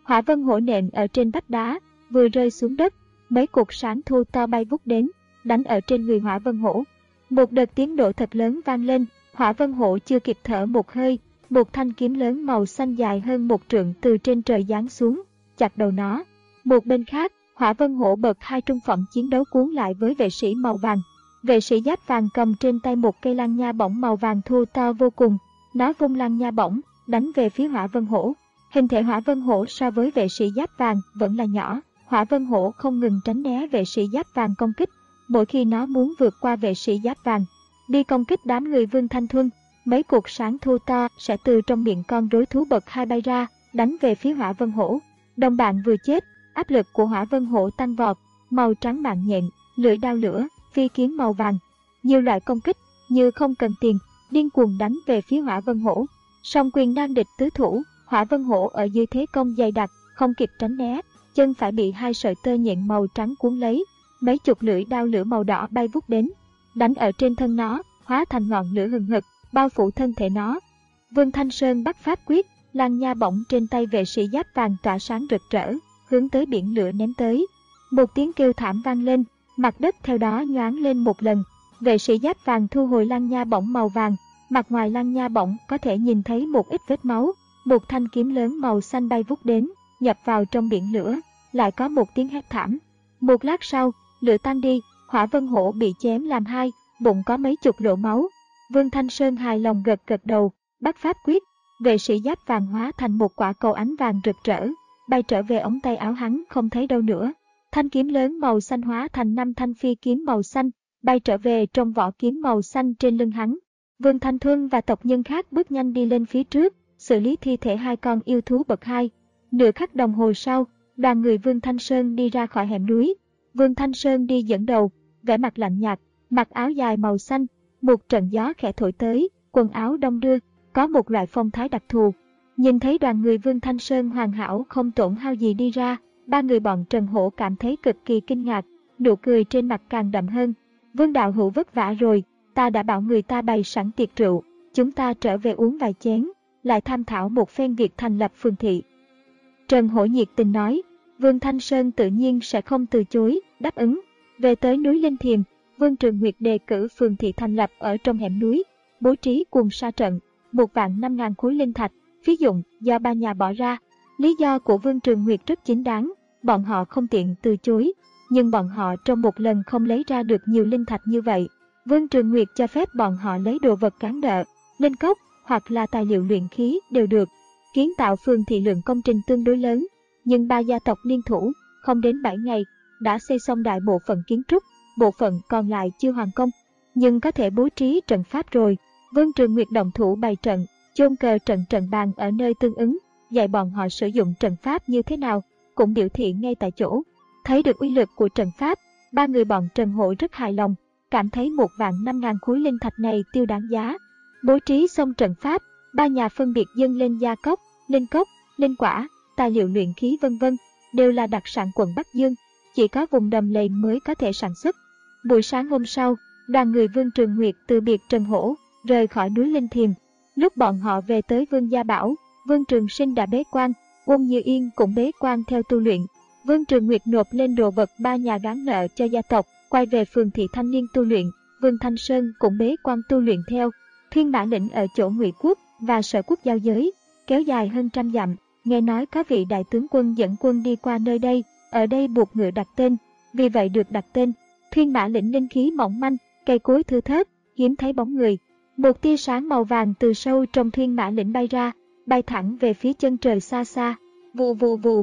Hỏa vân hổ nện ở trên vách đá, vừa rơi xuống đất, mấy cột sáng thu to bay vút đến, đánh ở trên người hỏa vân hổ. Một đợt tiếng nổ thật lớn vang lên, hỏa vân hổ chưa kịp thở một hơi, một thanh kiếm lớn màu xanh dài hơn một trượng từ trên trời giáng xuống, chặt đầu nó. Một bên khác, hỏa vân hổ bật hai trung phẩm chiến đấu cuốn lại với vệ sĩ màu vàng. Vệ sĩ giáp vàng cầm trên tay một cây lăng nha bổng màu vàng thô to vô cùng, nó vung lăng nha bổng, đánh về phía hỏa vân hổ. Hình thể hỏa vân hổ so với vệ sĩ giáp vàng vẫn là nhỏ, hỏa vân hổ không ngừng tránh né vệ sĩ giáp vàng công kích. Mỗi khi nó muốn vượt qua vệ sĩ giáp vàng, đi công kích đám người Vương Thanh Thuân, mấy cột sáng thô to sẽ từ trong miệng con rối thú bậc hai bay ra, đánh về phía hỏa vân hổ. Đồng bạn vừa chết, áp lực của hỏa vân hổ tăng vọt, màu trắng mạng nhện, lưỡi đao lửa, phi kiếm màu vàng, nhiều loại công kích như không cần tiền, điên cuồng đánh về phía hỏa vân hổ. Song quyền nan địch tứ thủ, hỏa vân hổ ở dưới thế công dày đặc, không kịp tránh né, chân phải bị hai sợi tơ nhện màu trắng cuốn lấy, mấy chục lưỡi đao lửa màu đỏ bay vút đến, đánh ở trên thân nó, hóa thành ngọn lửa hừng hực, bao phủ thân thể nó. Vương Thanh Sơn bắt pháp quyết, lăng nha bổng trên tay vệ sĩ giáp vàng tỏa sáng rực rỡ, hướng tới biển lửa ném tới. Một tiếng kêu thảm vang lên, mặt đất theo đó nhoáng lên một lần. Vệ sĩ giáp vàng thu hồi lăng nha bổng màu vàng, mặt ngoài lăng nha bổng có thể nhìn thấy một ít vết máu. Một thanh kiếm lớn màu xanh bay vút đến, nhập vào trong biển lửa, lại có một tiếng hét thảm. Một lát sau, lửa tan đi, hỏa vân hổ bị chém làm hai, bụng có mấy chục lỗ máu. Vương Thanh Sơn hài lòng gật gật đầu, bắt pháp quyết, vệ sĩ giáp vàng hóa thành một quả cầu ánh vàng rực rỡ, bay trở về ống tay áo hắn không thấy đâu nữa. Thanh kiếm lớn màu xanh hóa thành năm thanh phi kiếm màu xanh, bay trở về trong vỏ kiếm màu xanh trên lưng hắn. Vương Thanh Thuân và tộc nhân khác bước nhanh đi lên phía trước, xử lý thi thể hai con yêu thú bậc hai. Nửa khắc đồng hồ sau, đoàn người Vương Thanh Sơn đi ra khỏi hẻm núi. Vương Thanh Sơn đi dẫn đầu, vẻ mặt lạnh nhạt, mặc áo dài màu xanh. Một trận gió khẽ thổi tới, quần áo đông đưa, có một loại phong thái đặc thù. Nhìn thấy đoàn người Vương Thanh Sơn hoàn hảo không tổn hao gì đi ra, ba người bọn Trần Hổ cảm thấy cực kỳ kinh ngạc, nụ cười trên mặt càng đậm hơn. Vương đạo hữu vất vả rồi, ta đã bảo người ta bày sẵn tiệc rượu, chúng ta trở về uống vài chén, lại tham thảo một phen việc thành lập phường thị. Trần Hổ nhiệt tình nói, Vương Thanh Sơn tự nhiên sẽ không từ chối, đáp ứng. Về tới núi Linh Thiềm, Vương Trường Nguyệt đề cử phường thị thành lập ở trong hẻm núi, bố trí quần sa trận, một vạn năm ngàn khối linh thạch, phí dụng do ba nhà bỏ ra. Lý do của Vương Trường Nguyệt rất chính đáng, bọn họ không tiện từ chối, nhưng bọn họ trong một lần không lấy ra được nhiều linh thạch như vậy. Vương Trường Nguyệt cho phép bọn họ lấy đồ vật cán nợ, linh cốc hoặc là tài liệu luyện khí đều được. Kiến tạo phường thị lượng công trình tương đối lớn, nhưng ba gia tộc liên thủ, không đến bảy ngày, đã xây xong đại bộ phận kiến trúc, bộ phận còn lại chưa hoàn công, nhưng có thể bố trí trận pháp rồi. Vương Trường Nguyệt động thủ bày trận, chôn cờ trận trận bàn ở nơi tương ứng, dạy bọn họ sử dụng trận pháp như thế nào, cũng biểu thị ngay tại chỗ. Thấy được uy lực của trận pháp, ba người bọn Trần Hổ rất hài lòng, cảm thấy một vạn năm ngàn khối linh thạch này tiêu đáng giá. Bố trí xong trận pháp, ba nhà phân biệt dâng lên gia cốc, linh cốc, linh quả, tài liệu luyện khí vân vân, đều là đặc sản quận Bắc Dương, chỉ có vùng đầm lầy mới có thể sản xuất. Buổi sáng hôm sau, đoàn người Vương Trường Nguyệt từ biệt Trần Hổ, rời khỏi núi Linh Thiềm. Lúc bọn họ về tới Vương Gia Bảo, Vương Trường Sinh đã bế quan, Uông Như Yên cũng bế quan theo tu luyện. Vương Trường Nguyệt nộp lên đồ vật ba nhà gán nợ cho gia tộc, quay về phường thị thanh niên tu luyện. Vương Thanh Sơn cũng bế quan tu luyện theo. Thiên Mã Lĩnh ở chỗ Ngụy Quốc và Sở Quốc giao giới, kéo dài hơn trăm dặm. Nghe nói có vị đại tướng quân dẫn quân đi qua nơi đây, ở đây buộc ngựa đặt tên, vì vậy được đặt tên. Thiên Mã Lĩnh linh khí mỏng manh, cây cối thưa thớt, hiếm thấy bóng người. Một tia sáng màu vàng từ sâu trong Thiên Mã Lĩnh bay ra, bay thẳng về phía chân trời xa xa. Vù vù vù.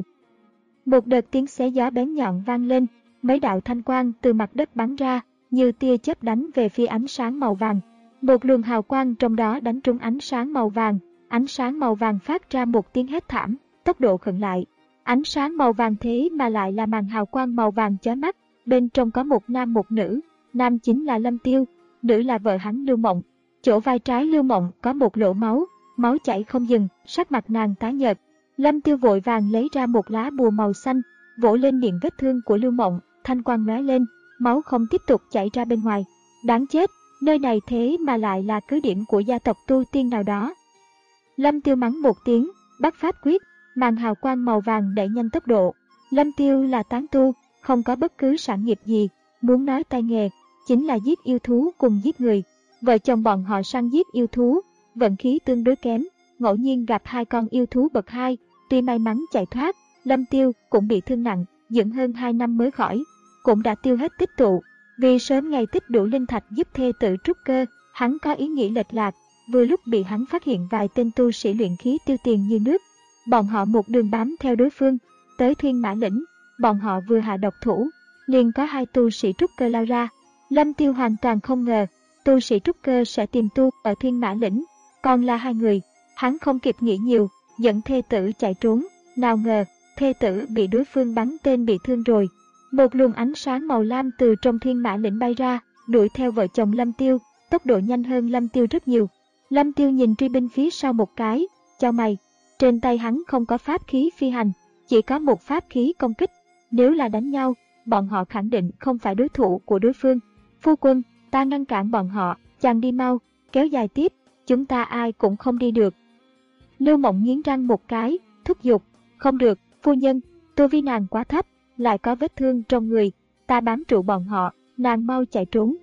Một đợt tiếng xé gió bén nhọn vang lên, mấy đạo thanh quang từ mặt đất bắn ra, như tia chớp đánh về phía ánh sáng màu vàng. Một luồng hào quang trong đó đánh trúng ánh sáng màu vàng, ánh sáng màu vàng phát ra một tiếng hét thảm, tốc độ khựng lại. Ánh sáng màu vàng thế mà lại là màn hào quang màu vàng chói mắt, bên trong có một nam một nữ, nam chính là Lâm Tiêu, nữ là vợ hắn Lưu Mộng. Chỗ vai trái Lưu Mộng có một lỗ máu, máu chảy không dừng, sắc mặt nàng tái nhợt. Lâm Tiêu vội vàng lấy ra một lá bùa màu xanh, vỗ lên miệng vết thương của Lưu Mộng, thanh quang lóe lên, máu không tiếp tục chảy ra bên ngoài. Đáng chết, nơi này thế mà lại là cứ điểm của gia tộc tu tiên nào đó. Lâm Tiêu mắng một tiếng, bắt pháp quyết, màn hào quang màu vàng đẩy nhanh tốc độ. Lâm Tiêu là tán tu, không có bất cứ sản nghiệp gì, muốn nói tay nghề, chính là giết yêu thú cùng giết người. Vợ chồng bọn họ săn giết yêu thú, vận khí tương đối kém, ngẫu nhiên gặp hai con yêu thú bậc hai, tuy may mắn chạy thoát, Lâm Tiêu cũng bị thương nặng, dưỡng hơn hai năm mới khỏi, cũng đã tiêu hết tích tụ. Vì sớm ngày tích đủ linh thạch giúp thê tử trúc cơ, hắn có ý nghĩ lệch lạc, vừa lúc bị hắn phát hiện vài tên tu sĩ luyện khí tiêu tiền như nước. Bọn họ một đường bám theo đối phương, tới Thuyên Mã Lĩnh, bọn họ vừa hạ độc thủ, liền có hai tu sĩ trúc cơ lao ra. Lâm Tiêu hoàn toàn không ngờ, tu sĩ trúc cơ sẽ tìm tu ở Thuyên Mã Lĩnh, còn là hai người, hắn không kịp nghĩ nhiều, dẫn thê tử chạy trốn, nào ngờ, thê tử bị đối phương bắn tên bị thương rồi. Một luồng ánh sáng màu lam từ trong Thuyên Mã Lĩnh bay ra, đuổi theo vợ chồng Lâm Tiêu, tốc độ nhanh hơn Lâm Tiêu rất nhiều. Lâm Tiêu nhìn truy binh phía sau một cái, chau mày, trên tay hắn không có pháp khí phi hành, chỉ có một pháp khí công kích, nếu là đánh nhau, bọn họ khẳng định không phải đối thủ của đối phương. Phu quân, ta ngăn cản bọn họ, chàng đi mau, kéo dài tiếp, chúng ta ai cũng không đi được. Lưu Mộng nghiến răng một cái, thúc giục, không được, phu nhân, tu vi nàng quá thấp, lại có vết thương trong người, ta bám trụ bọn họ, nàng mau chạy trốn.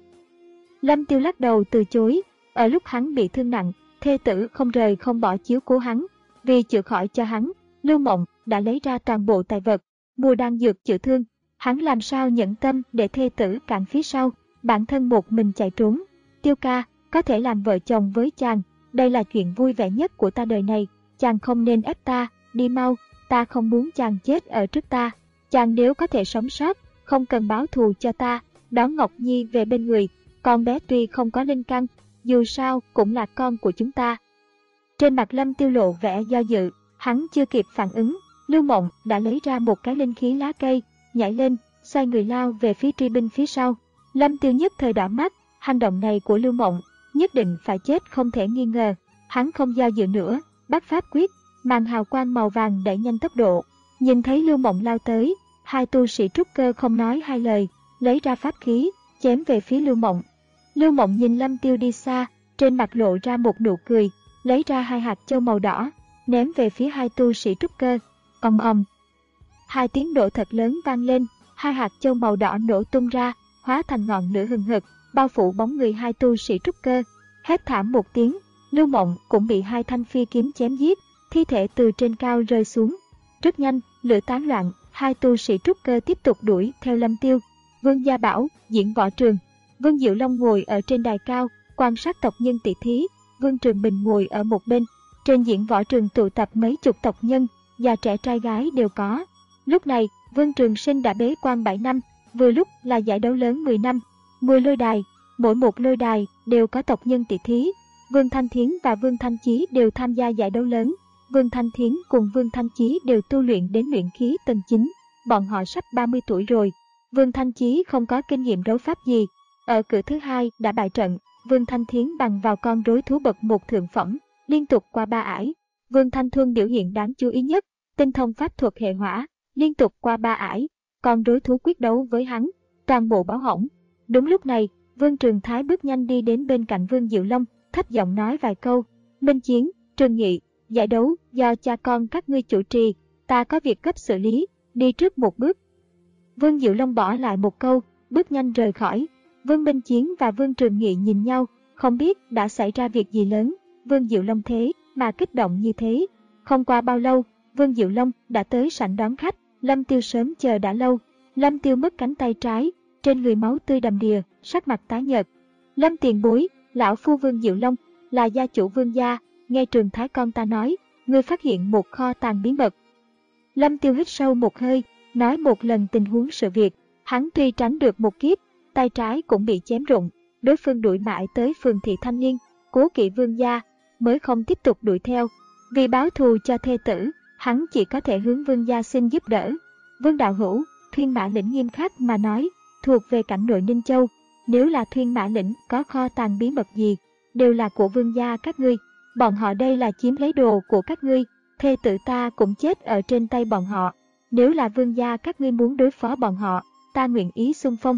Lâm Tiêu lắc đầu từ chối, ở lúc hắn bị thương nặng, thê tử không rời không bỏ chiếu cố hắn, vì chữa khỏi cho hắn, Lưu Mộng đã lấy ra toàn bộ tài vật, mua đan dược chữa thương, hắn làm sao nhẫn tâm để thê tử cản phía sau, bản thân một mình chạy trốn. Tiêu ca, có thể làm vợ chồng với chàng, đây là chuyện vui vẻ nhất của ta đời này, chàng không nên ép ta, đi mau, ta không muốn chàng chết ở trước ta, chàng nếu có thể sống sót, không cần báo thù cho ta, đón Ngọc Nhi về bên người, con bé tuy không có linh căn, dù sao cũng là con của chúng ta. Trên mặt Lâm Tiêu lộ vẻ do dự, hắn chưa kịp phản ứng, Lưu Mộng đã lấy ra một cái linh khí lá cây, nhảy lên, xoay người lao về phía truy binh phía sau. Lâm Tiêu nhất thời đỏ mắt, hành động này của Lưu Mộng, nhất định phải chết không thể nghi ngờ. Hắn không do dự nữa, bắt pháp quyết, màn hào quang màu vàng đẩy nhanh tốc độ. Nhìn thấy Lưu Mộng lao tới, hai tu sĩ trúc cơ không nói hai lời, lấy ra pháp khí, chém về phía Lưu Mộng. Lưu Mộng nhìn Lâm Tiêu đi xa, trên mặt lộ ra một nụ cười, lấy ra hai hạt châu màu đỏ, ném về phía hai tu sĩ trúc cơ. Ầm ầm, hai tiếng nổ thật lớn vang lên, hai hạt châu màu đỏ nổ tung ra, hóa thành ngọn lửa hừng hực, bao phủ bóng người hai tu sĩ trúc cơ. Hét thảm một tiếng, Lưu Mộng cũng bị hai thanh phi kiếm chém giết, thi thể từ trên cao rơi xuống. Rất nhanh, lửa tán loạn, hai tu sĩ trúc cơ tiếp tục đuổi theo Lâm Tiêu. Vương Gia Bảo, diễn võ trường. Vương Diệu Long ngồi ở trên đài cao, quan sát tộc nhân tỷ thí. Vương Trường Bình ngồi ở một bên. Trên diễn võ trường tụ tập mấy chục tộc nhân, già trẻ trai gái đều có. Lúc này, Vương Trường Sinh đã bế quan bảy năm, vừa lúc là giải đấu lớn mười năm. mười lôi đài, mỗi một lôi đài đều có tộc nhân tỷ thí. Vương Thanh Thiến và Vương Thanh Chí đều tham gia giải đấu lớn. Vương Thanh Thiến cùng Vương Thanh Chí đều tu luyện đến luyện khí tầng chín, bọn họ sắp ba mươi tuổi rồi. Vương Thanh Chí không có kinh nghiệm đấu pháp gì, ở cửa thứ hai đã bại trận. Vương Thanh Thiến bằng vào con rối thú bậc một thượng phẩm, liên tục qua ba ải. Vương Thanh Thuân biểu hiện đáng chú ý nhất, tinh thông pháp thuật hệ hỏa, liên tục qua ba ải. Con rối thú quyết đấu với hắn, toàn bộ báo hỏng. Đúng lúc này, Vương Trường Thái bước nhanh đi đến bên cạnh Vương Diệu Long, thấp giọng nói vài câu. Minh Chiến, Trường Nghị, giải đấu do cha con các ngươi chủ trì, ta có việc cấp xử lý, đi trước một bước. Vương Diệu Long bỏ lại một câu, bước nhanh rời khỏi. Vương Minh Chiến và Vương Trường Nghị nhìn nhau, không biết đã xảy ra việc gì lớn. Vương Diệu Long thế mà kích động như thế. Không qua bao lâu, Vương Diệu Long đã tới sảnh đón khách. Lâm Tiêu sớm chờ đã lâu. Lâm Tiêu mất cánh tay trái, trên người máu tươi đầm đìa, sắc mặt tái nhợt. Lâm tiền bối, lão phu Vương Diệu Long, là gia chủ Vương gia, nghe Trường Thái con ta nói, ngươi phát hiện một kho tàng bí mật. Lâm Tiêu hít sâu một hơi, nói một lần tình huống sự việc. Hắn tuy tránh được một kiếp, tay trái cũng bị chém rụng. Đối phương đuổi mãi tới phường thị Thanh Niên, cố kỵ Vương gia, mới không tiếp tục đuổi theo. Vì báo thù cho thê tử, hắn chỉ có thể hướng Vương gia xin giúp đỡ. Vương đạo hữu, Thuyên Mã Lĩnh nghiêm khắc mà nói, thuộc về cảnh nội Ninh Châu. Nếu là Thuyên Mã Lĩnh có kho tàng bí mật gì, đều là của Vương gia các ngươi. Bọn họ đây là chiếm lấy đồ của các ngươi, thê tử ta cũng chết ở trên tay bọn họ. Nếu là Vương gia các ngươi muốn đối phó bọn họ, ta nguyện ý xung phong.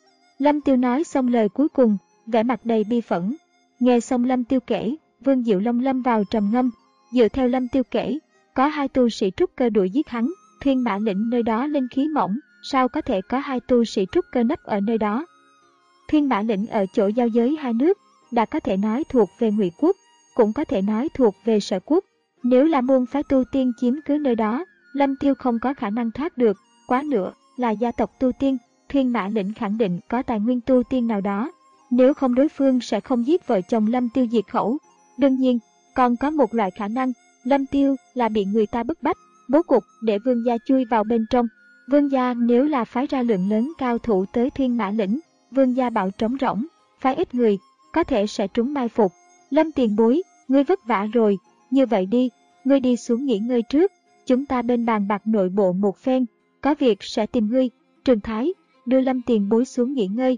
Lâm Tiêu nói xong lời cuối cùng, vẻ mặt đầy bi phẫn. Nghe xong Lâm Tiêu kể, Vương Diệu Long lâm vào trầm ngâm. Dựa theo Lâm Tiêu kể, có hai tu sĩ trúc cơ đuổi giết hắn, Thiên Mã Lĩnh nơi đó linh khí mỏng, sao có thể có hai tu sĩ trúc cơ nấp ở nơi đó. Thiên Mã Lĩnh ở chỗ giao giới hai nước, đã có thể nói thuộc về Ngụy quốc, cũng có thể nói thuộc về Sở quốc. Nếu là môn phái tu tiên chiếm cứ nơi đó, Lâm Tiêu không có khả năng thoát được, quá nữa là gia tộc tu tiên, Thiên Mã Lĩnh khẳng định có tài nguyên tu tiên nào đó. Nếu không đối phương sẽ không giết vợ chồng Lâm Tiêu diệt khẩu. Đương nhiên, còn có một loại khả năng, Lâm Tiêu là bị người ta bức bách, bố cục để vương gia chui vào bên trong. Vương gia nếu là phái ra lượng lớn cao thủ tới Thiên Mã Lĩnh, vương gia bảo trống rỗng, phái ít người, có thể sẽ trúng mai phục. Lâm tiền bối, ngươi vất vả rồi, như vậy đi, ngươi đi xuống nghỉ ngơi trước, chúng ta bên bàn bạc nội bộ một phen, có việc sẽ tìm ngươi. Trường Thái đưa Lâm tiền bối xuống nghỉ ngơi.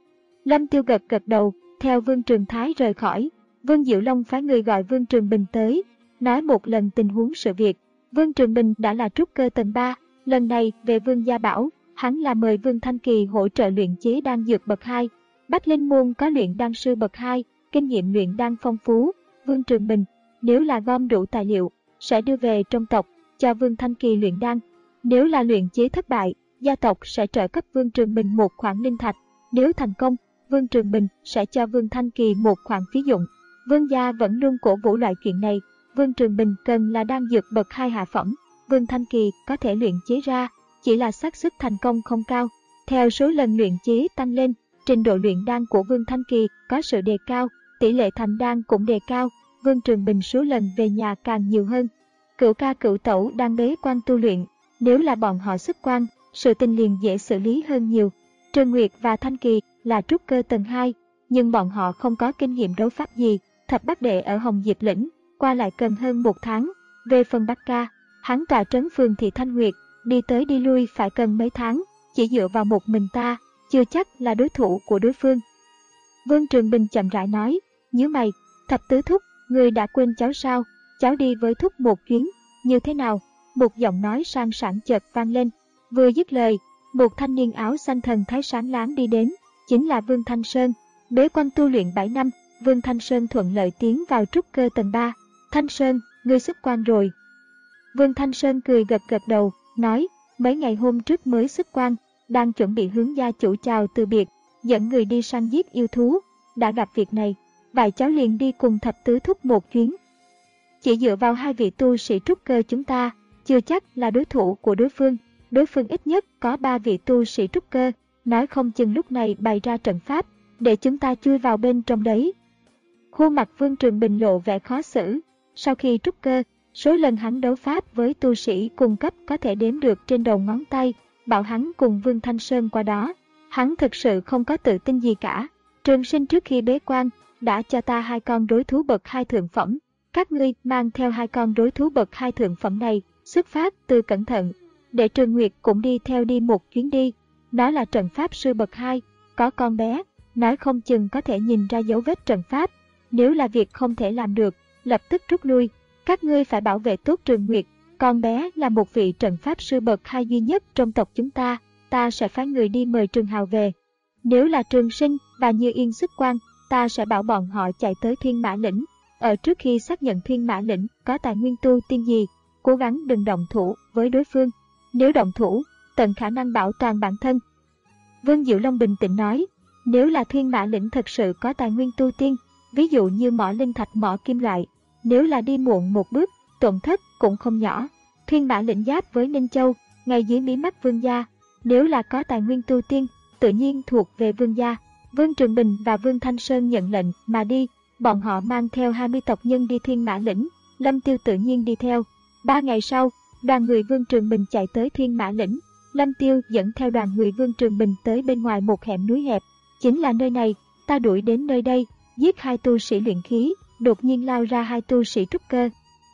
Lâm Tiêu gật gật đầu, theo Vương Trường Thái rời khỏi. Vương Diệu Long phái người gọi Vương Trường Bình tới, nói một lần tình huống sự việc. Vương Trường Bình đã là trúc cơ tầng ba, lần này về Vương gia bảo, hắn là mời Vương Thanh Kỳ hỗ trợ luyện chế đan dược bậc hai. Bách Linh môn có luyện đan sư bậc hai, kinh nghiệm luyện đan phong phú. Vương Trường Bình nếu là gom đủ tài liệu, sẽ đưa về trong tộc cho Vương Thanh Kỳ luyện đan. Nếu là luyện chế thất bại, gia tộc sẽ trợ cấp Vương Trường Bình một khoản linh thạch. Nếu thành công, Vương Trường Bình sẽ cho Vương Thanh Kỳ một khoản phí dụng. Vương gia vẫn luôn cổ vũ loại chuyện này. Vương Trường Bình cần là đan dược bậc hai hạ phẩm, Vương Thanh Kỳ có thể luyện chế ra, chỉ là xác suất thành công không cao. Theo số lần luyện chế tăng lên, trình độ luyện đan của Vương Thanh Kỳ có sự đề cao, tỷ lệ thành đan cũng đề cao. Vương Trường Bình số lần về nhà càng nhiều hơn. Cửu ca cửu tẩu đang bế quan tu luyện, nếu là bọn họ xuất quan, sự tình liền dễ xử lý hơn nhiều. Trương Nguyệt và Thanh Kỳ là trúc cơ tầng hai, nhưng bọn họ không có kinh nghiệm đấu pháp gì. Thập Bát Đệ ở Hồng Diệp Lĩnh, qua lại cần hơn một tháng. Về phần Bắc Ca, hắn tọa trấn phường thị Thanh Nguyệt, đi tới đi lui phải cần mấy tháng, chỉ dựa vào một mình ta, chưa chắc là đối thủ của đối phương. Vương Trường Bình chậm rãi nói, nhíu mày, Thập Tứ Thúc, người đã quên cháu sao, cháu đi với Thúc một chuyến, như thế nào? Một giọng nói sang sảng chợt vang lên, vừa dứt lời, một thanh niên áo xanh thần thái sáng láng đi đến, chính là Vương Thanh Sơn, bế quan tu luyện bảy năm. Vương Thanh Sơn thuận lợi tiến vào trúc cơ tầng ba. Thanh Sơn, ngươi xuất quan rồi. Vương Thanh Sơn cười gật gật đầu, nói, mấy ngày hôm trước mới xuất quan, đang chuẩn bị hướng gia chủ chào từ biệt, dẫn người đi săn giết yêu thú. Đã gặp việc này, vậy cháu liền đi cùng Thập Tứ Thúc một chuyến. Chỉ dựa vào hai vị tu sĩ trúc cơ chúng ta, chưa chắc là đối thủ của đối phương. Đối phương ít nhất có ba vị tu sĩ trúc cơ, nói không chừng lúc này bày ra trận pháp, để chúng ta chui vào bên trong đấy. Khuôn mặt Vương Trường Bình lộ vẻ khó xử. Sau khi trúc cơ, số lần hắn đấu pháp với tu sĩ cùng cấp có thể đếm được trên đầu ngón tay. Bảo hắn cùng Vương Thanh Sơn qua đó, hắn thực sự không có tự tin gì cả. Trường Sinh trước khi bế quan đã cho ta hai con đối thú bậc hai thượng phẩm. Các ngươi mang theo hai con đối thú bậc hai thượng phẩm này, xuất phát từ cẩn thận. Để Trường Nguyệt cũng đi theo đi một chuyến đi. Nó là trận pháp sư bậc hai, có con bé, nói không chừng có thể nhìn ra dấu vết trận pháp. Nếu là việc không thể làm được, lập tức rút lui. Các ngươi phải bảo vệ tốt Trường Nguyệt. Con bé là một vị trận pháp sư bậc hai duy nhất trong tộc chúng ta. Ta sẽ phái người đi mời Trường Hào về. Nếu là Trường Sinh và Như Yên xuất quan, ta sẽ bảo bọn họ chạy tới Thiên Mã Lĩnh. Ở trước khi xác nhận Thiên Mã Lĩnh có tài nguyên tu tiên gì, cố gắng đừng động thủ với đối phương. Nếu động thủ, tận khả năng bảo toàn bản thân. Vương Diệu Long bình tĩnh nói, nếu là Thiên Mã Lĩnh thật sự có tài nguyên tu tiên, ví dụ như mỏ linh thạch, mỏ kim loại, nếu là đi muộn một bước, tổn thất cũng không nhỏ. Thiên Mã Lĩnh giáp với Ninh Châu, ngay dưới mí mắt Vương gia, nếu là có tài nguyên tu tiên, tự nhiên thuộc về Vương gia. Vương Trường Bình và Vương Thanh Sơn nhận lệnh mà đi, bọn họ mang theo hai mươi tộc nhân đi Thiên Mã Lĩnh, Lâm Tiêu tự nhiên đi theo. Ba ngày sau, đoàn người Vương Trường Bình chạy tới Thiên Mã Lĩnh, Lâm Tiêu dẫn theo đoàn người Vương Trường Bình tới bên ngoài một hẻm núi hẹp. Chính là nơi này, ta đuổi đến nơi đây, giết hai tu sĩ luyện khí, đột nhiên lao ra hai tu sĩ trúc cơ.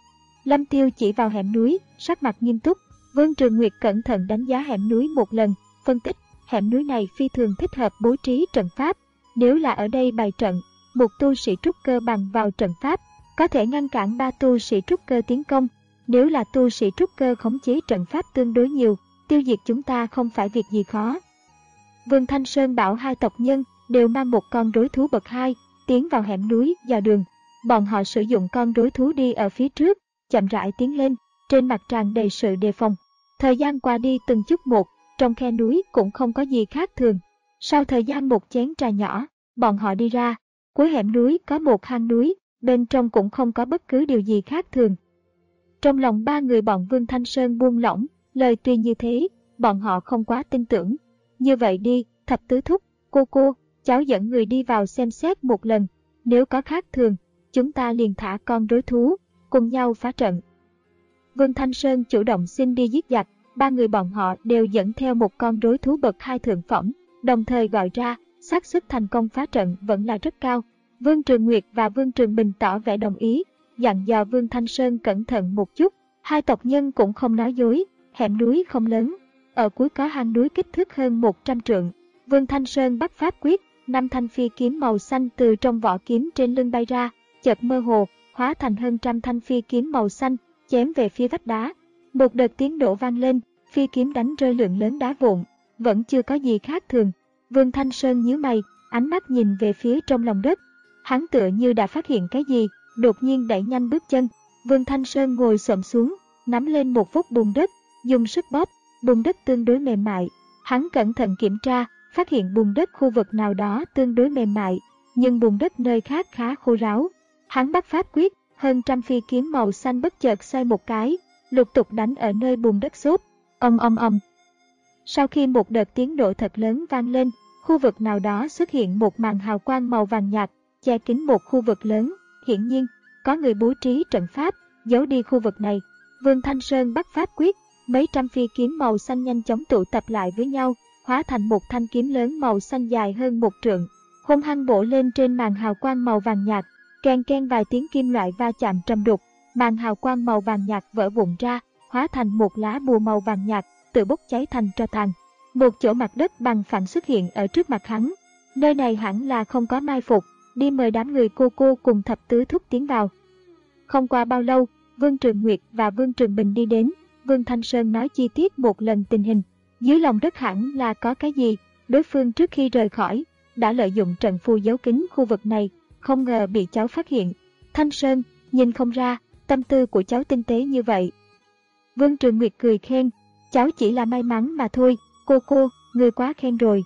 Lâm Tiêu chỉ vào hẻm núi, sắc mặt nghiêm túc. Vương Trường Nguyệt cẩn thận đánh giá hẻm núi một lần, phân tích, hẻm núi này phi thường thích hợp bố trí trận pháp. Nếu là ở đây bày trận, một tu sĩ trúc cơ bằng vào trận pháp, có thể ngăn cản ba tu sĩ trúc cơ tiến công. Nếu là tu sĩ trúc cơ khống chế trận pháp tương đối nhiều, tiêu diệt chúng ta không phải việc gì khó. Vương Thanh Sơn bảo hai tộc nhân đều mang một con rối thú bậc hai, tiến vào hẻm núi dò đường. Bọn họ sử dụng con rối thú đi ở phía trước, chậm rãi tiến lên. trên mặt tràn đầy sự đề phòng. Thời gian qua đi từng chút một, trong khe núi cũng không có gì khác thường. Sau thời gian một chén trà nhỏ, bọn họ đi ra. Cuối hẻm núi có một hang núi, bên trong cũng không có bất cứ điều gì khác thường. Trong lòng ba người bọn Vương Thanh Sơn buông lỏng, lời tuy như thế, bọn họ không quá tin tưởng. Như vậy đi, Thập Tứ Thúc, cô cô, cháu dẫn người đi vào xem xét một lần. Nếu có khác thường, chúng ta liền thả con rối thú, cùng nhau phá trận. Vương Thanh Sơn chủ động xin đi giết giặc, ba người bọn họ đều dẫn theo một con rối thú bậc hai thượng phẩm, đồng thời gọi ra, xác suất thành công phá trận vẫn là rất cao. Vương Trường Nguyệt và Vương Trường Bình tỏ vẻ đồng ý, dặn dò Vương Thanh Sơn cẩn thận một chút. Hai tộc nhân cũng không nói dối, hẻm núi không lớn, ở cuối có hang núi kích thước hơn một trăm trượng. Vương Thanh Sơn bắt pháp quyết, năm thanh phi kiếm màu xanh từ trong vỏ kiếm trên lưng bay ra, chợt mơ hồ, hóa thành hơn trăm thanh phi kiếm màu xanh, chém về phía vách đá. Một đợt tiếng nổ vang lên, phi kiếm đánh rơi lượng lớn đá vụn, vẫn chưa có gì khác thường. Vương Thanh Sơn nhíu mày, ánh mắt nhìn về phía trong lòng đất. Hắn tựa như đã phát hiện cái gì, đột nhiên đẩy nhanh bước chân. Vương Thanh Sơn ngồi xổm xuống, nắm lên một vốc bùn đất, dùng sức bóp, bùn đất tương đối mềm mại. Hắn cẩn thận kiểm tra, phát hiện bùn đất khu vực nào đó tương đối mềm mại, nhưng bùn đất nơi khác khá khô ráo. Hắn bắt pháp quyết, hơn trăm phi kiếm màu xanh bất chợt xoay một cái, lục tục đánh ở nơi bùn đất xốp, ầm ầm ầm. Sau khi một đợt tiếng nổ thật lớn vang lên, khu vực nào đó xuất hiện một màn hào quang màu vàng nhạt, che kín một khu vực lớn. Hiển nhiên, có người bố trí trận pháp, giấu đi khu vực này. Vương Thanh Sơn bắt pháp quyết, mấy trăm phi kiếm màu xanh nhanh chóng tụ tập lại với nhau, hóa thành một thanh kiếm lớn màu xanh dài hơn một trượng, hung hăng bổ lên trên màn hào quang màu vàng nhạt. Keng keng vài tiếng kim loại va chạm trầm đục, màn hào quang màu vàng nhạt vỡ vụn ra, hóa thành một lá bùa màu vàng nhạt, tự bốc cháy thành tro tàn. Một chỗ mặt đất bằng phẳng xuất hiện ở trước mặt hắn. Nơi này hẳn là không có mai phục, đi mời đám người cô cô cùng Thập Tứ Thúc tiến vào. Không qua bao lâu, Vương Trường Nguyệt và Vương Trường Bình đi đến. Vương Thanh Sơn nói chi tiết một lần tình hình. Dưới lòng đất hẳn là có cái gì, đối phương trước khi rời khỏi, đã lợi dụng trận phù giấu kín khu vực này, không ngờ bị cháu phát hiện. Thanh Sơn, nhìn không ra, tâm tư của cháu tinh tế như vậy. Vương Trường Nguyệt cười khen, cháu chỉ là may mắn mà thôi, cô cô, người quá khen rồi.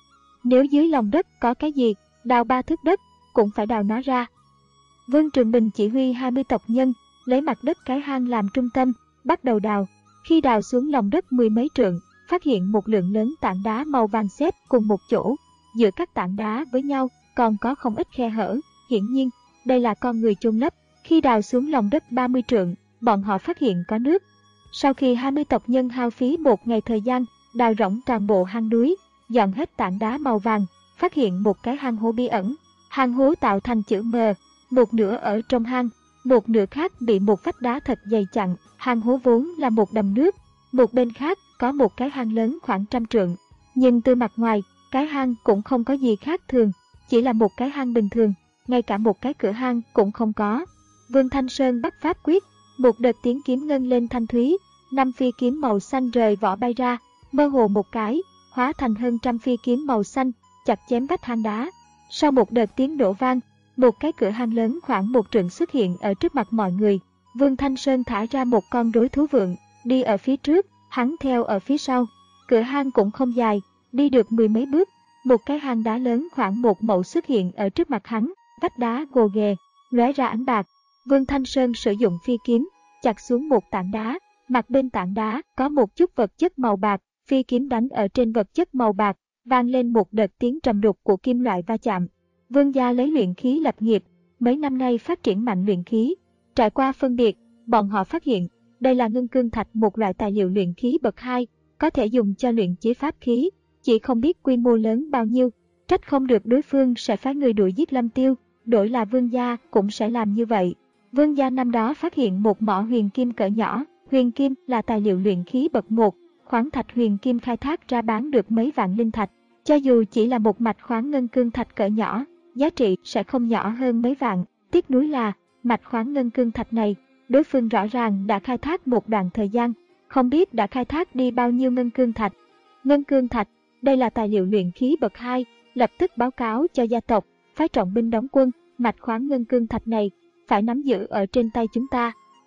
Nếu dưới lòng đất có cái gì, đào ba thước đất, cũng phải đào nó ra. Vương Trường Bình chỉ huy hai mươi tộc nhân, lấy mặt đất cái hang làm trung tâm, bắt đầu đào. Khi đào xuống lòng đất mười mấy trượng, phát hiện một lượng lớn tảng đá màu vàng xếp cùng một chỗ. Giữa các tảng đá với nhau, còn có không ít khe hở. Hiển nhiên, đây là con người chôn lấp. Khi đào xuống lòng đất ba mươi trượng, bọn họ phát hiện có nước. Sau khi hai mươi tộc nhân hao phí một ngày thời gian, đào rỗng toàn bộ hang núi, dọn hết tảng đá màu vàng, phát hiện một cái hang hố bí ẩn. Hang hố tạo thành chữ M, một nửa ở trong hang, một nửa khác bị một vách đá thật dày chặn. Hang hố vốn là một đầm nước, một bên khác có một cái hang lớn khoảng trăm trượng. Nhưng từ mặt ngoài, cái hang cũng không có gì khác thường, chỉ là một cái hang bình thường, ngay cả một cái cửa hang cũng không có. Vương Thanh Sơn bắt pháp quyết, một đợt tiếng kiếm ngân lên thanh thúy, năm phi kiếm màu xanh rời vỏ bay ra, mơ hồ một cái, hóa thành hơn trăm phi kiếm màu xanh, chặt chém vách hang đá. Sau một đợt tiếng nổ vang, một cái cửa hang lớn khoảng một trượng xuất hiện ở trước mặt mọi người. Vương Thanh Sơn thả ra một con rối thú vượn, đi ở phía trước, hắn theo ở phía sau. Cửa hang cũng không dài, đi được mười mấy bước, một cái hang đá lớn khoảng một mẫu xuất hiện ở trước mặt hắn, vách đá gồ ghề, lóe ra ánh bạc. Vương Thanh Sơn sử dụng phi kiếm, chặt xuống một tảng đá, mặt bên tảng đá có một chút vật chất màu bạc, phi kiếm đánh ở trên vật chất màu bạc, vang lên một đợt tiếng trầm đục của kim loại va chạm. Vương gia lấy luyện khí lập nghiệp, mấy năm nay phát triển mạnh luyện khí. Trải qua phân biệt, bọn họ phát hiện, đây là ngân cương thạch, một loại tài liệu luyện khí bậc hai, có thể dùng cho luyện chế pháp khí, chỉ không biết quy mô lớn bao nhiêu. Trách không được đối phương sẽ phái người đuổi giết Lâm Tiêu, đổi là Vương gia cũng sẽ làm như vậy. Vương gia năm đó phát hiện một mỏ huyền kim cỡ nhỏ, huyền kim là tài liệu luyện khí bậc một, khoáng thạch huyền kim khai thác ra bán được mấy vạn linh thạch. Cho dù chỉ là một mạch khoáng ngân cương thạch cỡ nhỏ, giá trị sẽ không nhỏ hơn mấy vạn. Tiếc nuối là, mạch khoáng ngân cương thạch này, đối phương rõ ràng đã khai thác một đoạn thời gian, không biết đã khai thác đi bao nhiêu ngân cương thạch. Ngân cương thạch, đây là tài liệu luyện khí bậc hai, lập tức báo cáo cho gia tộc, phái trọng binh đóng quân, mạch khoáng ngân cương thạch này phải nắm giữ ở trên tay chúng ta.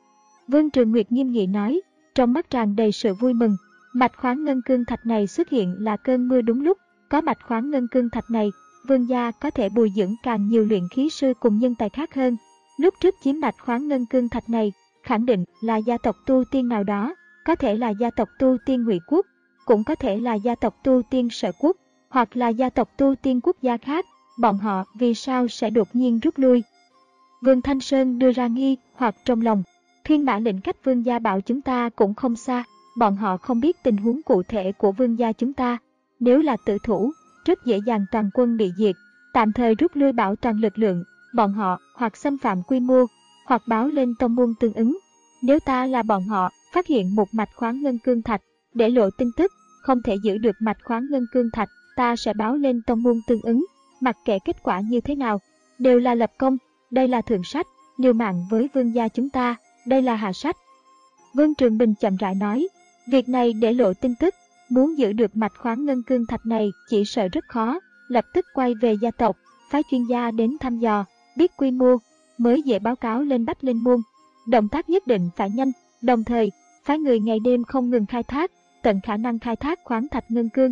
Vương Trường Nguyệt nghiêm nghị nói, trong mắt tràn đầy sự vui mừng. Mạch khoáng ngân cương thạch này xuất hiện là cơn mưa đúng lúc. Có mạch khoáng ngân cương thạch này, Vương gia có thể bồi dưỡng càng nhiều luyện khí sư cùng nhân tài khác hơn. Lúc trước chiếm mạch khoáng ngân cương thạch này, khẳng định là gia tộc tu tiên nào đó, có thể là gia tộc tu tiên Ngụy Quốc, cũng có thể là gia tộc tu tiên Sở Quốc, hoặc là gia tộc tu tiên quốc gia khác. Bọn họ vì sao sẽ đột nhiên rút lui? Vương Thanh Sơn đưa ra nghi hoặc trong lòng. Thiên Mã lĩnh cách Vương gia bảo chúng ta cũng không xa, bọn họ không biết tình huống cụ thể của Vương gia chúng ta. Nếu là tự thủ, rất dễ dàng toàn quân bị diệt. Tạm thời rút lui bảo toàn lực lượng, bọn họ hoặc xâm phạm quy mô, hoặc báo lên tông môn tương ứng. Nếu ta là bọn họ, phát hiện một mạch khoáng ngân cương thạch, để lộ tin tức, không thể giữ được mạch khoáng ngân cương thạch, ta sẽ báo lên tông môn tương ứng. Mặc kệ kết quả như thế nào, đều là lập công. Đây là thượng sách, liều mạng với Vương gia chúng ta, đây là hạ sách. Vương Trường Bình chậm rãi nói, việc này để lộ tin tức, muốn giữ được mạch khoáng ngân cương thạch này chỉ sợ rất khó. Lập tức quay về gia tộc, phái chuyên gia đến thăm dò, biết quy mô, mới dễ báo cáo lên Bách Linh Môn. Động tác nhất định phải nhanh, đồng thời, phái người ngày đêm không ngừng khai thác, tận khả năng khai thác khoáng thạch ngân cương.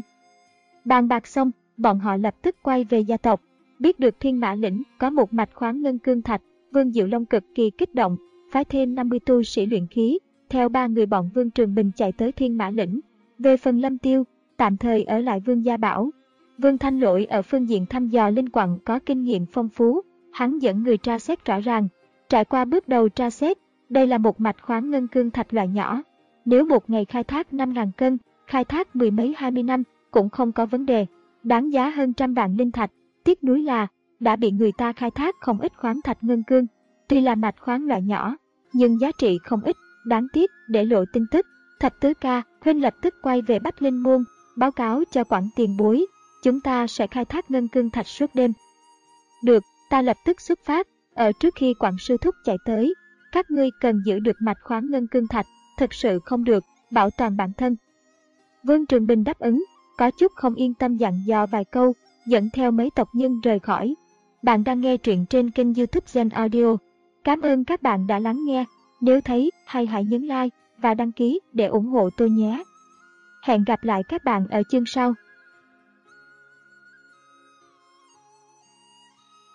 Bàn bạc xong, bọn họ lập tức quay về gia tộc. Biết được Thiên Mã lĩnh có một mạch khoáng ngân cương thạch, Vương Diệu Long cực kỳ kích động, phái thêm năm mươi tu sĩ luyện khí, theo ba người bọn Vương Trường Bình chạy tới Thiên Mã lĩnh. Về phần Lâm Tiêu, tạm thời ở lại Vương Gia Bảo. Vương Thanh Lỗi ở phương diện thăm dò linh quặng có kinh nghiệm phong phú, hắn dẫn người tra xét rõ ràng. Trải qua bước đầu tra xét, đây là một mạch khoáng ngân cương thạch loại nhỏ. Nếu một ngày khai thác năm nghìn cân, khai thác mười mấy hai mươi năm cũng không có vấn đề, đáng giá hơn trăm vạn linh thạch. Tiếc nuối là đã bị người ta khai thác không ít khoáng thạch ngân cương. Tuy là mạch khoáng loại nhỏ, nhưng giá trị không ít, đáng tiếc. Để lộ tin tức, Thập Tứ Ca huynh lập tức quay về Bách Linh Môn, báo cáo cho Quảng tiền bối, chúng ta sẽ khai thác ngân cương thạch suốt đêm. Được, ta lập tức xuất phát, ở trước khi Quảng sư thúc chạy tới, các ngươi cần giữ được mạch khoáng ngân cương thạch, thực sự không được, bảo toàn bản thân. Vương Trường Bình đáp ứng, có chút không yên tâm dặn dò vài câu, dẫn theo mấy tộc nhân rời khỏi. Bạn đang nghe truyện trên kênh YouTube Gen Audio. Cảm ơn các bạn đã lắng nghe, nếu thấy hay hãy nhấn like và đăng ký để ủng hộ tôi nhé. Hẹn gặp lại các bạn ở chương sau.